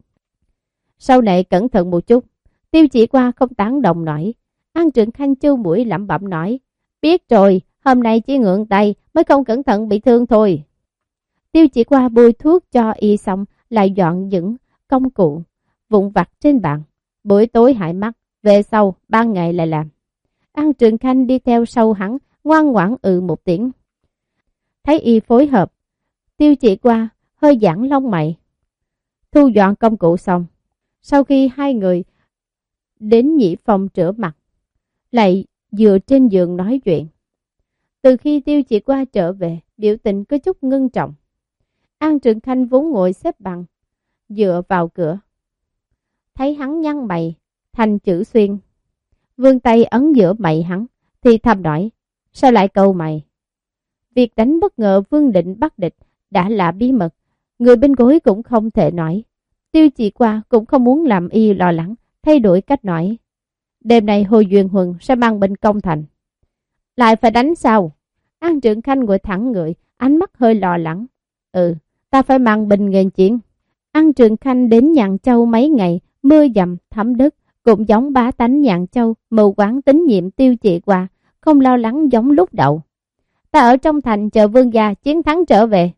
Sau này cẩn thận một chút, Tiêu Chỉ Qua không tán đồng nổi. An Trường Khanh chu mũi lẩm bẩm nói, biết rồi, hôm nay chỉ ngượng tay, mới không cẩn thận bị thương thôi. Tiêu Chỉ Qua bôi thuốc cho y xong, lại dọn những công cụ vụn vặt trên bàn. Buổi tối hại mắt, về sau, ban ngày lại làm. An Trường Khanh đi theo sau hắn, ngoan ngoãn ừ một tiếng. Thấy y phối hợp, Tiêu Chỉ Qua hơi giãn lông mày. Thu dọn công cụ xong, sau khi hai người đến nhị phòng rửa mặt, lại dựa trên giường nói chuyện. Từ khi Tiêu Chỉ Qua trở về, biểu tình có chút ngưng trọng. An Trường Khanh vốn ngồi xếp bằng, dựa vào cửa. Thấy hắn nhăn mày, thành chữ xuyên. Vươn tay ấn giữa mày hắn, thì thầm nói, sao lại câu mày? Việc đánh bất ngờ Vương Định bắt địch đã là bí mật, người bên gối cũng không thể nói. Tiêu Chỉ Qua cũng không muốn làm y lo lắng, thay đổi cách nói. Đêm nay Hồ Duyên Huân sẽ mang binh công thành. Lại phải đánh sao? An Trường Khanh ngồi thẳng người, ánh mắt hơi lo lắng. Ừ, ta phải mang binh nghênh chiến. An Trường Khanh đến Nhàn Châu mấy ngày, mưa dầm thấm đất, cũng giống bá tánh Nhàn Châu, mù quáng tín nhiệm Tiêu Chỉ Qua, không lo lắng giống lúc đầu. Ta ở trong thành chờ vương gia chiến thắng trở về.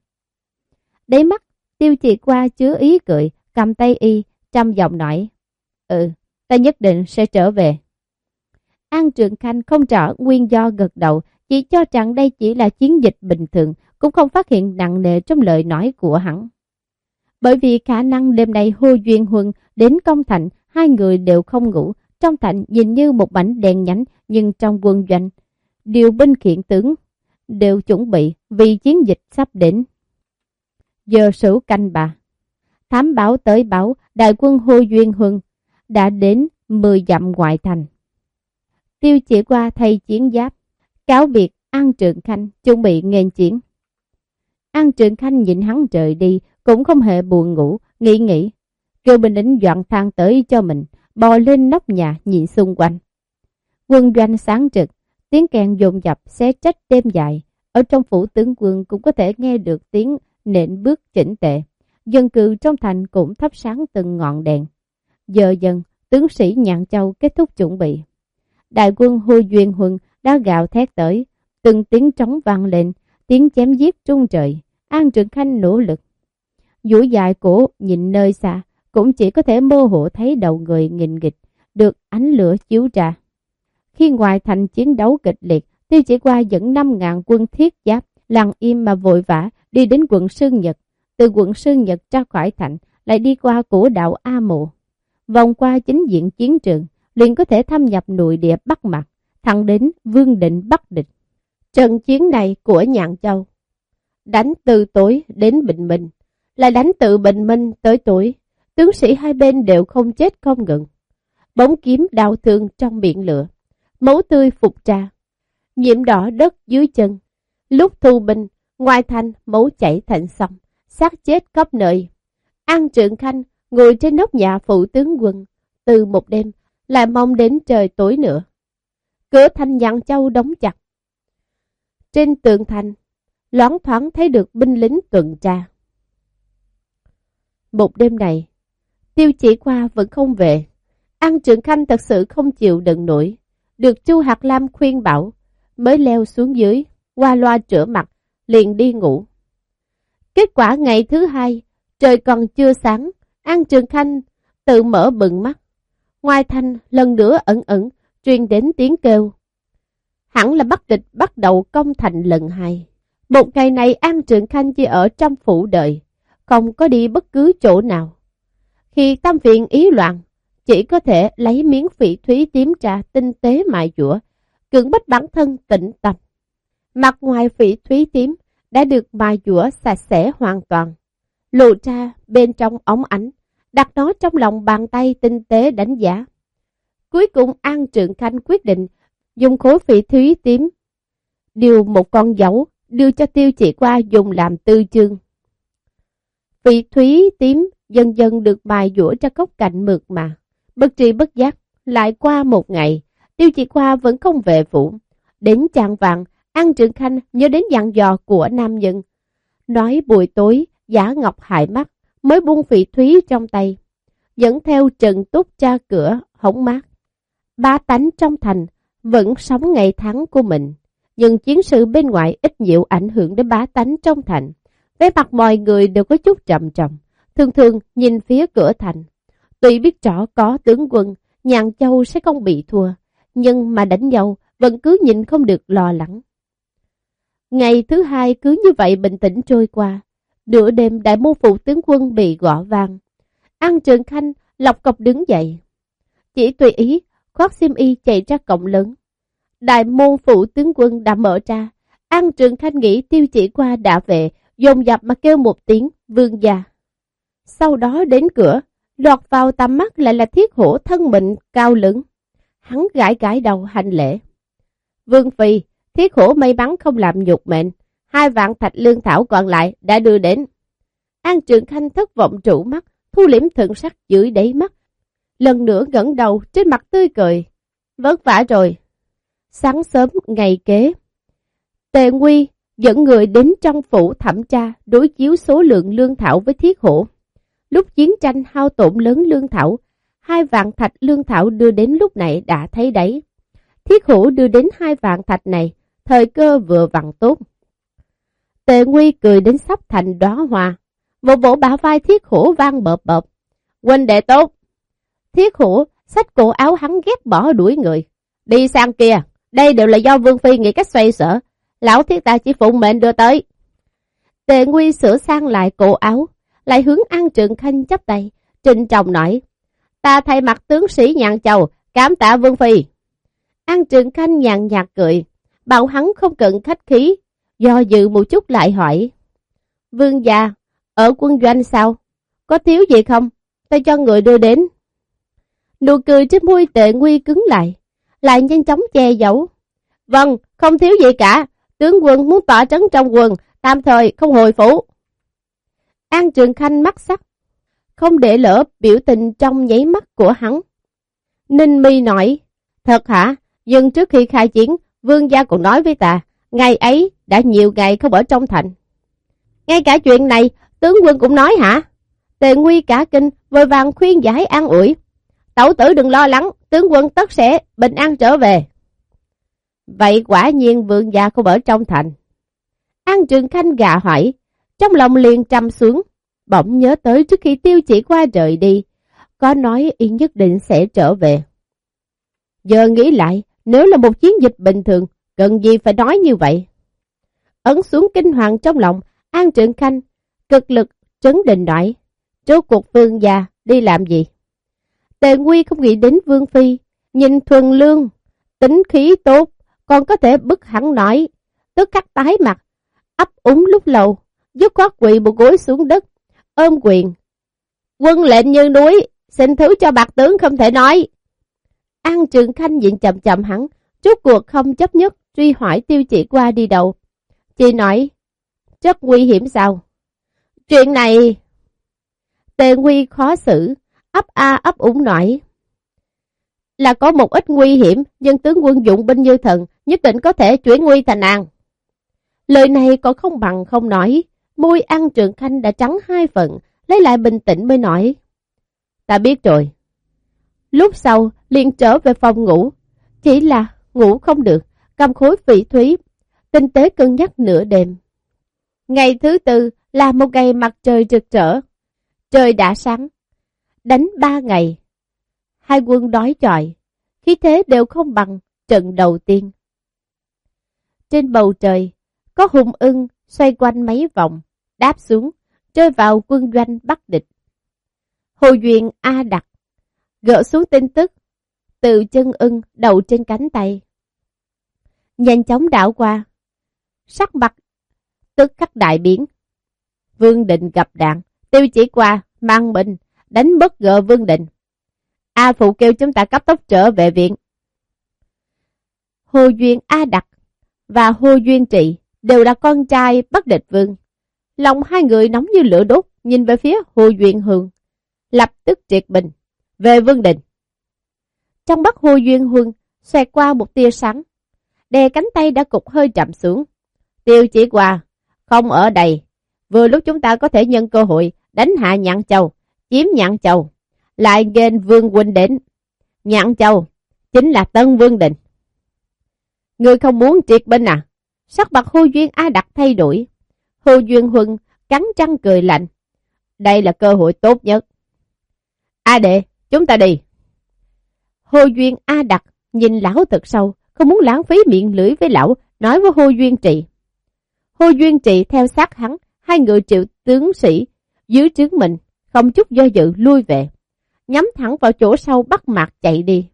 Đáy mắt Tiêu Chỉ Qua chứa ý cười, cầm tay y, trầm giọng nói. Ừ, ta nhất định sẽ trở về. An Trường Khanh không rõ nguyên do gật đầu, chỉ cho rằng đây chỉ là chiến dịch bình thường, cũng không phát hiện nặng nề trong lời nói của hắn. Bởi vì khả năng đêm nay Hồ Duyên Huân đến công thành, hai người đều không ngủ. Trong thành nhìn như một mảnh đèn nhánh, nhưng trong quân doanh, điều binh khiển tướng đều chuẩn bị vì chiến dịch sắp đến. Giờ sửu canh ba, thám báo tới báo đại quân Hồ Duyên Huân đã đến mười dặm ngoại thành. Tiêu Chỉ Qua thay chiến giáp, cáo biệt An Trường Khanh, chuẩn bị nghênh chiến. An Trường Khanh nhìn hắn rời đi, cũng không hề buồn ngủ, nghĩ nghĩ, kêu binh lính dọn thang tới cho mình, bò lên nóc nhà nhìn xung quanh. Quân doanh sáng trực, tiếng kèn dồn dập xé trách đêm dài. Ở trong phủ tướng quân cũng có thể nghe được tiếng nện bước chỉnh tề. Dân cư trong thành cũng thắp sáng từng ngọn đèn. Giờ dần, tướng sĩ Nhạn Châu kết thúc chuẩn bị. Đại quân Hồ Duyên Huân đã gào thét tới, từng tiếng trống vang lên, tiếng chém giết trung trời. An Trường Khanh nỗ lực duỗi dài cổ nhìn nơi xa, cũng chỉ có thể mơ hồ thấy đầu người nghìn nghịch, được ánh lửa chiếu ra. Khi ngoài thành chiến đấu kịch liệt, Tiêu Chỉ Qua dẫn năm ngàn quân thiết giáp, lặng im mà vội vã đi đến quận Sơn Nhật. Từ quận Sơn Nhật ra khỏi thành, lại đi qua cổ đạo A Mộ, vòng qua chính diện chiến trường, liền có thể thâm nhập nội địa Bắc Mạc, thẳng đến Vương Định Bắc Địch. Trận chiến này của Nhạn Châu, đánh từ tối đến bình minh, lại đánh từ bình minh tới tối, tướng sĩ hai bên đều không chết không ngừng. Bóng kiếm đau thương trong biển lửa, máu tươi phục ra, nhiễm đỏ đất dưới chân. Lúc thu binh, ngoài thành máu chảy thành sông, xác chết khắp nơi. An Trường Khanh ngồi trên nóc nhà phụ tướng quân, từ một đêm lại mong đến trời tối nữa. Cửa thành Nhạn Châu đóng chặt. Trên tường thành, loáng thoáng thấy được binh lính tuần tra. Một đêm này, Tiêu Chỉ Qua vẫn không về. An Trường Khanh thật sự không chịu đựng nổi, được Chu Hạt Lam khuyên bảo, mới leo xuống dưới, qua loa rửa mặt, liền đi ngủ. Kết quả ngày thứ hai, trời còn chưa sáng, An Trường Khanh tự mở bừng mắt. Ngoài thành lần nữa ẩn ẩn truyền đến tiếng kêu. Hẳn là Bắc Địch bắt đầu công thành lần hai. Một ngày này An Trường Khanh chỉ ở trong phủ đợi, không có đi bất cứ chỗ nào. Khi tâm phiền ý loạn, chỉ có thể lấy miếng phỉ thúy tím trà tinh tế mài dũa, cưỡng bách bản thân tĩnh tâm. Mặt ngoài phỉ thúy tím đã được mài dũa sạch sẽ hoàn toàn, lộ ra bên trong óng ánh, đặt nó trong lòng bàn tay tinh tế đánh giá. Cuối cùng An Trường Khanh quyết định dùng khối phỉ thúy tím điều một con dấu đưa cho Tiêu Chỉ Qua dùng làm tư chương. Phỉ thúy tím dần dần được mài dũa ra góc cạnh mượt mà. Bất tri bất giác, lại qua một ngày, Tiêu Chỉ Qua vẫn không về phủ. Đến chạng vạng, An Trường Khanh nhớ đến dặn dò của nam nhân, nói buổi tối giả ngọc hại mắt, mới buông phỉ thúy trong tay, dẫn theo Trần Túc ra cửa hóng mát. Ba tánh trong thành vẫn sống ngày tháng của mình, nhưng chiến sự bên ngoài ít nhiều ảnh hưởng đến bá tánh trong thành. Vẻ mặt mọi người đều có chút trầm trầm, thường thường nhìn phía cửa thành. Tuy biết rõ có tướng quân, Nhạn Châu sẽ không bị thua, nhưng mà đánh nhau vẫn cứ nhìn không được lo lắng. Ngày thứ hai cứ như vậy bình tĩnh trôi qua. Nửa đêm đại môn phụ tướng quân bị gõ vang. An Trường Khanh lọc cọc đứng dậy, chỉ tùy ý khoác xiêm y chạy ra cổng lớn. Đại môn phụ tướng quân đã mở ra. An Trường Khanh nghĩ Tiêu Chỉ Qua đã về, dồn dập mà kêu một tiếng vương gia. Sau đó đến cửa, lọt vào tầm mắt lại là Thiết Hổ thân mình cao lớn. Hắn gãi gãi đầu hành lễ. Vương phi, Thiết Hổ may mắn không làm nhục mệnh, hai vạn thạch lương thảo còn lại đã đưa đến. An Trường Khanh thất vọng trụ mắt, thu liễm thận sắc dưới đáy mắt, lần nữa ngẩng đầu, trên mặt tươi cười. Vất vả rồi. Sáng sớm ngày kế, Tề Nguy dẫn người đến trong phủ thẩm tra, đối chiếu số lượng lương thảo với Thiết Hổ. Lúc chiến tranh hao tổn lớn lương thảo, hai vạn thạch lương thảo đưa đến lúc này đã thấy đấy. Thiết Hổ đưa đến hai vạn thạch này, thời cơ vừa vặn tốt. Tề Nguy cười đến sắp thành đóa hoa, một vỗ bả vai Thiết Hổ vang bợp bợp. Huynh đệ tốt. Thiết Hổ xách cổ áo hắn ghét bỏ đuổi người. Đi sang kia, Đây đều là do Vương Phi nghĩ cách xoay sở, lão thiết ta chỉ phụng mệnh đưa tới. Tề Nguy sửa sang lại cổ áo, lại hướng An Trượng Khanh chắp tay, trịnh trọng nói: Ta thay mặt tướng sĩ Nhạn Châu, cảm tạ Vương Phi. An Trượng Khanh nhàn nhạt cười, bảo hắn không cần khách khí, do dự một chút lại hỏi: Vương gia, ở quân doanh sao? Có thiếu gì không? Ta cho người đưa đến. Nụ cười trên môi Tề Nguy cứng lại, lại nhanh chóng che giấu. Vâng, không thiếu gì cả. Tướng quân muốn tọa trấn trong quân, tạm thời không hồi phủ. An Trượng Khanh mắt sắc, không để lỡ biểu tình trong nháy mắt của hắn. Ninh mi nói: Thật hả? Nhưng trước khi khai chiến, vương gia còn nói với ta, ngày ấy đã nhiều ngày không ở trong thành. Ngay cả chuyện này, tướng quân cũng nói hả? Tề Nguy cả kinh, vội vàng khuyên giải an ủi: Tẩu tử đừng lo lắng, tướng quân tất sẽ bình an trở về. Vậy quả nhiên vương gia không ở trong thành. An Trượng Khanh gạ hỏi, trong lòng liền trầm xuống, bỗng nhớ tới trước khi Tiêu Chỉ qua rời đi, có nói y nhất định sẽ trở về. Giờ nghĩ lại, nếu là một chiến dịch bình thường, cần gì phải nói như vậy? Ấn xuống kinh hoàng trong lòng, An Trượng Khanh cực lực trấn định nói: Rốt cuộc vương gia đi làm gì? Tề Nguy không nghĩ đến Vương Phi, nhìn thuần lương, tính khí tốt, còn có thể bức hắn nói, tức khắc tái mặt, ấp úng lúc lâu, dứt khoát quỳ một gối xuống đất, ôm quyền: Quân lệnh như núi, xin thứ cho bạc tướng không thể nói. An Trượng Khanh nhìn chậm chậm hắn, rốt cuộc không chấp nhất truy hỏi Tiêu Chỉ qua đi đâu. Chỉ nói: Rất nguy hiểm sao? Chuyện này... Tề Nguy khó xử, ấp a ấp úng nói: Là có một ít nguy hiểm, nhưng tướng quân dụng binh như thần, nhất định có thể chuyển nguy thành an. Lời này còn không bằng không nói, môi An Trượng Khanh đã trắng hai phần, lấy lại bình tĩnh mới nói: Ta biết rồi. Lúc sau liền trở về phòng ngủ, chỉ là ngủ không được, cầm khối phỉ thúy, tinh tế cân nhắc nửa đêm. Ngày thứ tư là một ngày mặt trời rực rỡ, trời đã sáng. Đánh ba ngày, hai quân đói chọi, khí thế đều không bằng trận đầu tiên. Trên bầu trời, có hùng ưng xoay quanh mấy vòng, đáp xuống, rơi vào quân doanh Bắc địch. Hồ Duyên A Đặc gỡ xuống tin tức, từ chân ưng đầu trên cánh tay, nhanh chóng đảo qua, sắc mặt tức khắc đại biến. Vương Định gặp đạn, Tiêu Chỉ qua mang binh đánh bất ngờ Vương Định. A Phụ kêu chúng ta cấp tốc trở về viện. Hồ Duyên A Đặc và Hồ Duyên Trị đều là con trai Bắc địch vương. Lòng hai người nóng như lửa đốt, nhìn về phía Hồ Duyên Hương, lập tức triệt bình về Vương Định. Trong mắt Hồ Duyên Huân xoẹt qua một tia sáng, đè cánh tay đã cục hơi chậm xuống. Tiêu Chỉ qua không ở đây, vừa lúc chúng ta có thể nhân cơ hội đánh hạ Nhạn Châu, chiếm Nhạn Châu, lại nghênh Vương huynh đến. Nhạn Châu chính là Tân Vương Định. Ngươi không muốn triệt binh à? Sắc mặt Hồ Duyên A Đặc thay đổi. Hồ Duyên Huân cắn răng cười lạnh: Đây là cơ hội tốt nhất. A đệ, chúng ta đi. Hồ Duyên A Đặc nhìn lão thật sâu, không muốn lãng phí miệng lưỡi với lão, nói với Hồ Duyên Trị. Hồ Duyên Trị theo sát hắn, hai người triệu tướng sĩ dưới trướng mình, không chút do dự lui về, nhắm thẳng vào chỗ sâu Bắc Mạc chạy đi.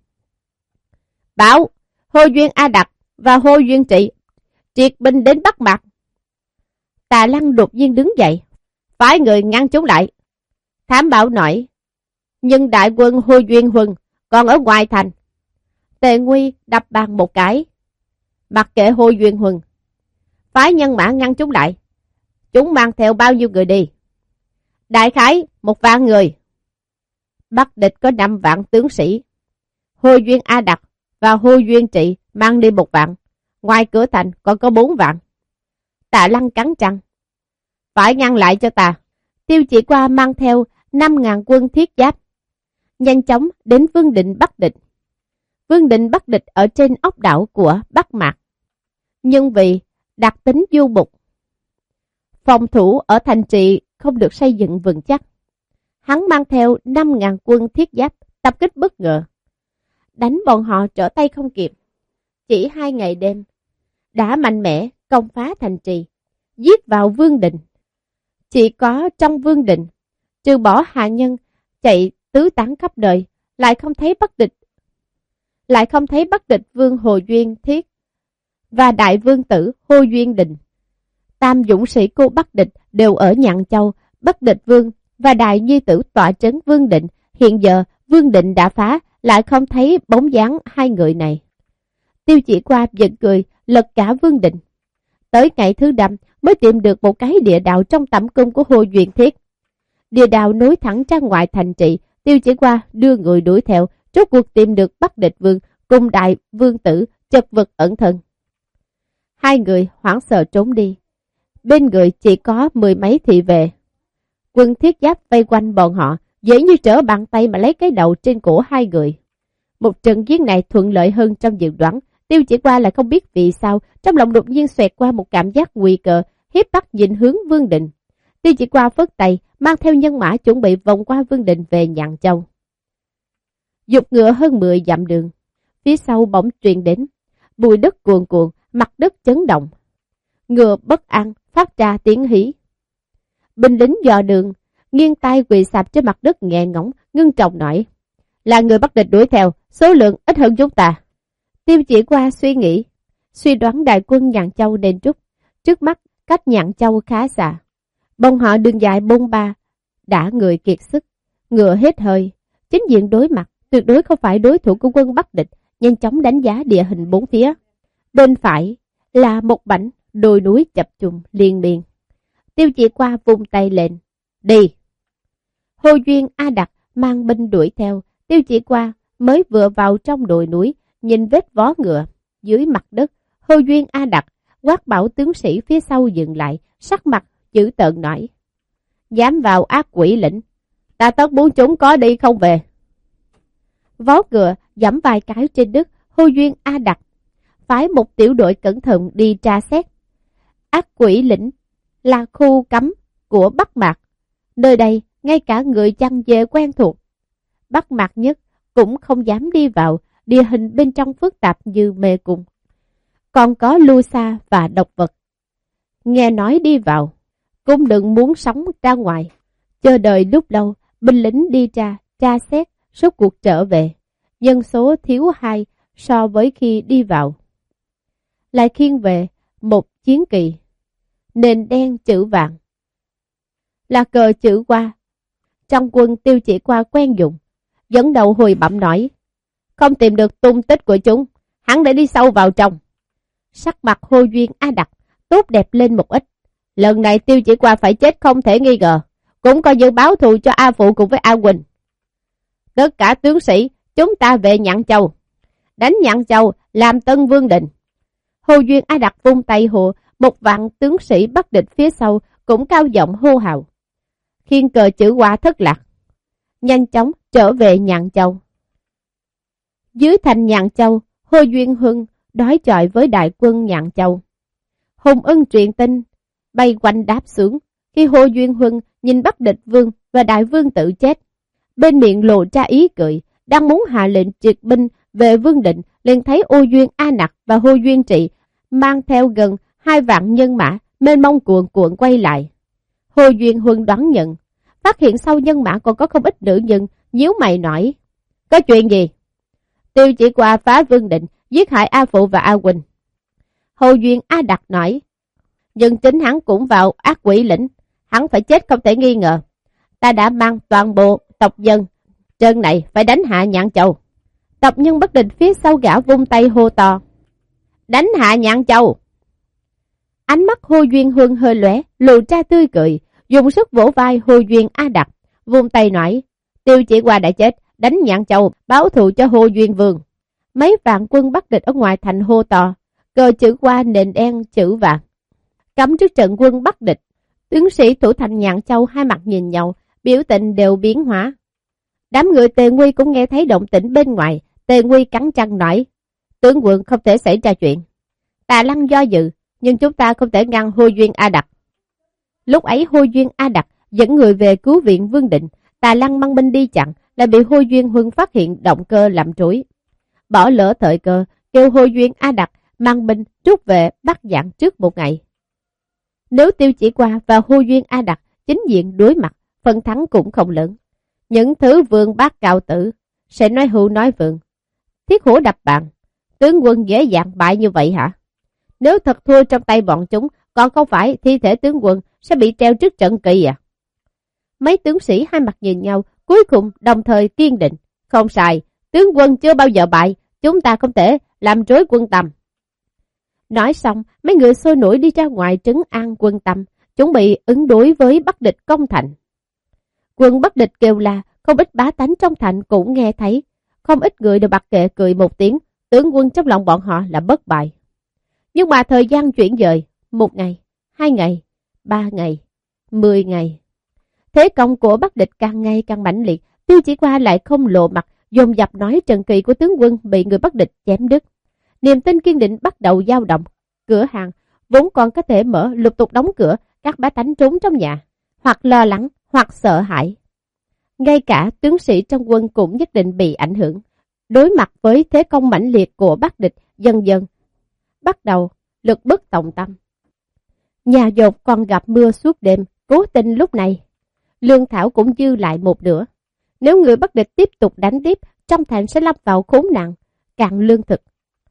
Bảo Hồ Duyên A Đặc và Hồ Duyên Trị triệt binh đến Bắc Mạc. Tạ Lăng đột nhiên đứng dậy, phái người ngăn chúng lại. Thám Bảo nói: Nhưng đại quân Hồ Duyên Huân còn ở ngoài thành. Tề Nguy đập bàn một cái: Mặc kệ Hồ Duyên Huân, phái nhân mã ngăn chúng lại. Chúng mang theo bao nhiêu người đi? Đại khái một vạn người. Bắc địch có năm vạn tướng sĩ. Hồ Duyên A Đặc và Hồ Duyên Trị mang đi một vạn, ngoài cửa thành còn có bốn vạn. Tạ Lăng cắn răng: Phải ngăn lại cho ta. Tiêu Chỉ qua mang theo năm ngàn quân thiết giáp, nhanh chóng đến Vương Định Bắc địch. Vương Định Bắc địch ở trên ốc đảo của Bắc Mạc, nhưng vì đặc tính du mục, phòng thủ ở thành trì không được xây dựng vững chắc. Hắn mang theo năm ngàn quân thiết giáp tập kích bất ngờ, đánh bọn họ trở tay không kịp. chỉ hai ngày đêm, đã mạnh mẽ công phá thành trì, giết vào vương đình. Chỉ có trong vương đình, trừ bỏ hạ nhân chạy tứ tán khắp đời, lại không thấy Bắc địch, lại không thấy Bắc địch vương Hồ Duyên Thiết và đại vương tử Hồ Duyên Định. Tam dũng sĩ cô Bắc địch đều ở Nhạn Châu. Bắc địch vương và đại nhi tử tọa trấn vương định. Hiện giờ vương định đã phá, lại không thấy bóng dáng hai người này. Tiêu Chỉ Qua giận cười, lật cả vương định. Tới ngày thứ năm mới tìm được một cái địa đạo trong tẩm cung của Hồ Duyên Thiết. Địa đạo nối thẳng ra ngoài thành trị. Tiêu Chỉ Qua đưa người đuổi theo, rốt cuộc tìm được Bắc địch vương cùng đại vương tử chật vật ẩn thân. Hai người hoảng sợ trốn đi. Bên người chỉ có mười mấy thị vệ. Quân thiết giáp vây quanh bọn họ, dễ như trở bàn tay mà lấy cái đầu trên cổ hai người. Một trận chiến này thuận lợi hơn trong dự đoán. Tiêu Chỉ Qua lại không biết vì sao, trong lòng đột nhiên xoẹt qua một cảm giác nguy cơ, hiếp mắt nhìn hướng vương định. Tiêu Chỉ Qua phất tay, mang theo nhân mã chuẩn bị vòng qua vương định về Nhạn Châu. Dục ngựa hơn mười dặm đường, phía sau bỗng truyền đến bụi đất cuồn cuộn, mặt đất chấn động. Ngựa bất an phát ra tiếng hí. Binh lính dò đường, nghiêng tay quỳ sạp trên mặt đất nghe ngóng, ngưng trọng nói: là người Bắc địch đuổi theo, số lượng ít hơn chúng ta. Tiêu Chỉ Qua suy nghĩ, suy đoán đại quân Nhạn Châu nên rút. Trước mắt cách Nhạn Châu khá xa, bọn họ đường dài bôn ba, đã người kiệt sức, ngựa hết hơi, chính diện đối mặt tuyệt đối không phải đối thủ của quân Bắc địch. Nhanh chóng đánh giá địa hình bốn phía. Bên phải là một mảnh đồi núi chập trùng liên miên. Tiêu Chỉ Qua vung tay lên, đi. Hồ Duyên A Đặc mang binh đuổi theo. Tiêu Chỉ Qua mới vừa vào trong đồi núi, nhìn vết vó ngựa dưới mặt đất. Hồ Duyên A Đặc quát bảo tướng sĩ phía sau dừng lại, sắc mặt dữ tợn nói: dám vào ác quỷ lĩnh, ta tất muốn chúng có đi không về. Vó ngựa giẫm vài cái trên đất. Hồ Duyên A Đặc phái một tiểu đội cẩn thận đi tra xét. Ác quỷ lĩnh là khu cấm của Bắc Mạc, nơi đây ngay cả người chăn dê quen thuộc Bắc Mạc nhất cũng không dám đi vào. Địa hình bên trong phức tạp như mê cung, còn có lưu xa và độc vật. Nghe nói đi vào cũng đừng muốn sống ra ngoài. Chờ đợi lúc lâu, binh lính đi tra tra xét suốt cuộc trở về, nhân số thiếu hai so với khi đi vào. Lại khiêng về một chiến kỳ, nền đen chữ vàng, là cờ chữ Qua, trong quân Tiêu Chỉ Qua quen dùng. Dẫn đầu hồi bẩm nói: không tìm được tung tích của chúng, hắn đã đi sâu vào trong. Sắc mặt Hồ Duyên A Đặc tốt đẹp lên một ít. Lần này Tiêu Chỉ Qua phải chết không thể nghi ngờ, cũng coi như báo thù cho A Phụ cùng với A Quỳnh. Tất cả tướng sĩ chúng ta về Nhạn Châu, đánh Nhạn Châu làm Tân Vương Định. Hồ Duyên A Đặc vung tay hộ, một vạn tướng sĩ Bắc địch phía sau cũng cao giọng hô hào, khiêng cờ chữ Qua thất lạc, nhanh chóng trở về Nhạn Châu. Dưới thành Nhạn Châu, Hồ Duyên Huân đối chọi với đại quân Nhạn Châu. Hùng Ưng truyền tin bay quanh đáp xuống. Khi Hồ Duyên Huân nhìn Bắc địch vương và đại vương tự chết, bên miệng lộ ra ý cười, đang muốn hạ lệnh triệt binh về vương định, liền thấy Ô Duyên A Nặc và Hồ Duyên Trị mang theo gần hai vạn nhân mã mênh mông cuộn cuộn quay lại. Hồ Duyên Huân đoán nhận, phát hiện sau nhân mã còn có không ít nữ nhân, nhíu mày nói: có chuyện gì? Tiêu Chỉ Qua phá vương định, giết hại A Phụ và A Quỳnh. Hồ Duyên A Đặc nói: nhưng chính hắn cũng vào ác quỷ lĩnh, hắn phải chết không thể nghi ngờ. Ta đã mang toàn bộ tộc dân trơn này phải đánh hạ Nhạn Châu. Tộc nhân bất định phía sau gã vung tay hô to: đánh hạ Nhạn Châu. Ánh mắt Hồ Duyên Huân hơi lóe, lộ ra tươi cười, dùng sức vỗ vai Hồ Duyên A Đặc, vung tay nói: Tiêu Chỉ Qua đã chết, đánh Nhạn Châu, báo thù cho Hồ Duyên Vương. Mấy vạn quân Bắc địch ở ngoài thành hô to, cờ chữ Qua nền đen chữ vàng cắm trước trận quân Bắc địch. Tướng sĩ thủ thành Nhạn Châu hai mặt nhìn nhau, biểu tình đều biến hóa. Đám người Tề Nguy cũng nghe thấy động tĩnh bên ngoài. Tề Nguy cắn răng nói: tướng quân không thể xảy ra chuyện. Tà Lăng do dự, nhưng chúng ta không thể ngăn Hồ Duyên A Đặc. Lúc ấy Hồ Duyên A Đặc dẫn người về cứu viện Vương Định, Tà Lăng mang binh đi chặn, lại bị Hồ Duyên Huân phát hiện động cơ làm trối. Bỏ lỡ thời cơ, kêu Hồ Duyên A Đặc mang binh rút về Bắc Dạng trước một ngày. Nếu Tiêu Chỉ Qua và Hồ Duyên A Đặc chính diện đối mặt, phần thắng cũng không lớn. Những thứ vương bác cao tử sẽ nói hưu nói vượng. Thiết Hổ đập bàn, tướng quân dễ dàng bại như vậy hả? Nếu thật thua trong tay bọn chúng, còn không phải thi thể tướng quân sẽ bị treo trước trận kỳ à? Mấy tướng sĩ hai mặt nhìn nhau, cuối cùng đồng thời kiên định. Không sai, tướng quân chưa bao giờ bại, chúng ta không thể làm rối quân Tâm. Nói xong, mấy người sôi nổi đi ra ngoài trấn an quân Tâm, chuẩn bị ứng đối với Bắc địch công thành. Quân Bắc địch kêu la, không ít bá tánh trong thành cũng nghe thấy, không ít người đều bật kệ cười một tiếng, tướng quân trong lòng bọn họ là bất bại. Nhưng mà thời gian chuyển dời, một ngày, hai ngày, ba ngày, mười ngày. Thế công của Bắc địch càng ngày càng mãnh liệt, Tiêu Chỉ Qua lại không lộ mặt, dồn dập nói trận kỳ của tướng quân bị người Bắc địch chém đứt. Niềm tin kiên định bắt đầu dao động, cửa hàng vốn còn có thể mở lục tục đóng cửa, các bá tánh trốn trong nhà, hoặc lo lắng, hoặc sợ hãi. Ngay cả tướng sĩ trong quân cũng nhất định bị ảnh hưởng. Đối mặt với thế công mãnh liệt của Bắc địch, dần dần bắt đầu lực bất tòng tâm. Nhà dột còn gặp mưa suốt đêm, cố tình lúc này lương thảo cũng dư lại một nửa. Nếu người Bắc địch tiếp tục đánh tiếp, trong thành sẽ lâm vào khốn nạn, cạn lương thực.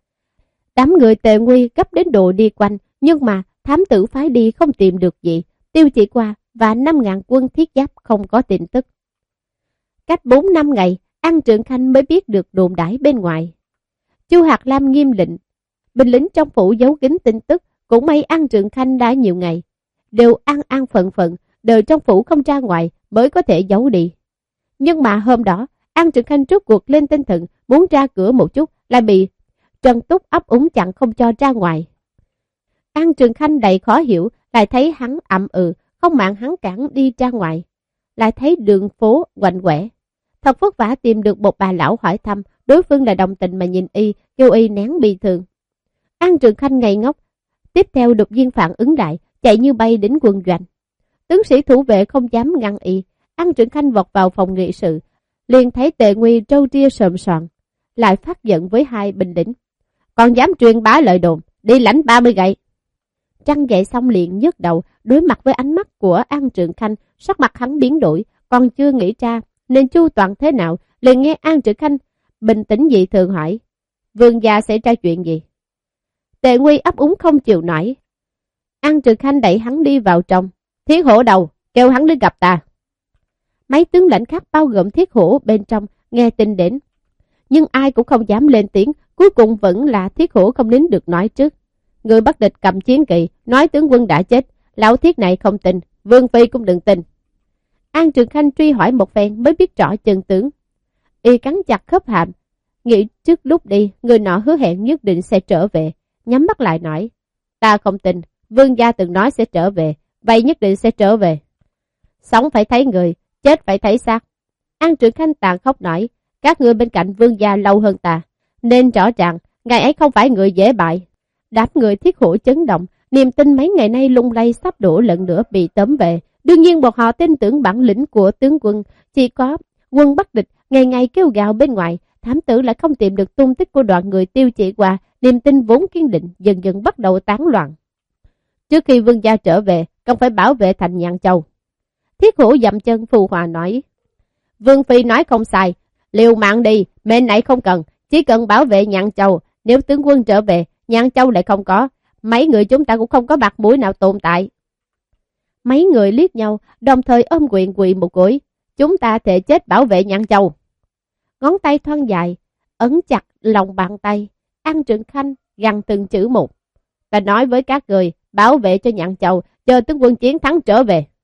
Đám người Tề Nguy gấp đến độ đi quanh, nhưng mà thám tử phái đi không tìm được gì. Tiêu Chỉ Qua và năm ngàn quân thiết giáp không có tin tức. Cách bốn năm ngày, An Trượng Khanh mới biết được đồn đãi bên ngoài. Chu Hạt Lam nghiêm lệnh, binh lính trong phủ giấu kín tin tức, cũng may An Trượng Khanh đã nhiều ngày, đều an an phận phận, đợi trong phủ không ra ngoài mới có thể giấu đi. Nhưng mà hôm đó, An Trượng Khanh rút cuộc lên tinh thần, muốn ra cửa một chút, lại bị Trần Túc ấp úng chặn không cho ra ngoài. An Trượng Khanh đầy khó hiểu, lại thấy hắn ậm ừ, không mạng hắn cản đi ra ngoài. Lại thấy đường phố quạnh quẻ. Thật vất vả tìm được một bà lão hỏi thăm, đối phương là đồng tình mà nhìn y, kêu y nén bi thường. An Trượng Khanh ngây ngốc, tiếp theo đột nhiên phản ứng lại, chạy như bay đến quân doanh. Tướng sĩ thủ vệ không dám ngăn y. An Trượng Khanh vọt vào phòng nghị sự, liền thấy Tề Nguy trâu ria sờm soàn, lại phát giận với hai binh lính. Còn dám truyền bá lời đồn, đi lãnh ba mươi gậy. Trăng dậy xong liền nhức đầu, đối mặt với ánh mắt của An Trượng Khanh, sắc mặt hắn biến đổi, còn chưa nghĩ ra nên chu toàn thế nào, liền nghe An Trượng Khanh bình tĩnh dị thường hỏi, vương gia xảy ra chuyện gì? Tề Nguy ấp úng không chịu nổi. An Trượng Khanh đẩy hắn đi vào trong. Thiết Hổ đầu, kêu hắn đến gặp ta. Mấy tướng lãnh khác bao gồm Thiết Hổ bên trong nghe tin đến, nhưng ai cũng không dám lên tiếng. Cuối cùng vẫn là Thiết Hổ không nín được nói trước. Người Bắc địch cầm chiến kỳ, nói tướng quân đã chết. Lão Thiết này không tin, Vương Phi cũng đừng tin. An Trượng Khanh truy hỏi một phen mới biết rõ chân tướng. Y cắn chặt khớp hàm, nghĩ trước lúc đi, người nọ hứa hẹn nhất định sẽ trở về. Nhắm mắt lại nói, ta không tin, vương gia từng nói sẽ trở về, vậy nhất định sẽ trở về. Sống phải thấy người, chết phải thấy xác. An Trượng Khanh tàn khóc nói, các ngươi bên cạnh vương gia lâu hơn ta, nên rõ ràng, ngày ấy không phải người dễ bại. Đám người Thiết Hổ chấn động, niềm tin mấy ngày nay lung lay sắp đổ lần nữa bị tóm về. Đương nhiên bọn họ tin tưởng bản lĩnh của tướng quân, chỉ có quân Bắc địch ngày ngày kêu gào bên ngoài, thám tử lại không tìm được tung tích của đoàn người Tiêu Chỉ Qua, niềm tin vốn kiên định dần dần bắt đầu tán loạn. Trước khi vương gia trở về, cần phải bảo vệ thành Nhạn Châu. Thiết Hổ dậm chân phù hòa nói, Vương Phi nói không sai, liều mạng đi, mệnh này không cần, chỉ cần bảo vệ Nhạn Châu. Nếu tướng quân trở về, Nhạn Châu lại không có, mấy người chúng ta cũng không có mặt mũi nào tồn tại. Mấy người liếc nhau, đồng thời ôm quyền quỳ một gối, chúng ta thề chết bảo vệ Nhạn Châu. Ngón tay thon dài, ấn chặt lòng bàn tay. An Trượng Khanh gằn từng chữ một, ta nói với các người, bảo vệ cho Nhạn Châu, chờ tướng quân chiến thắng trở về.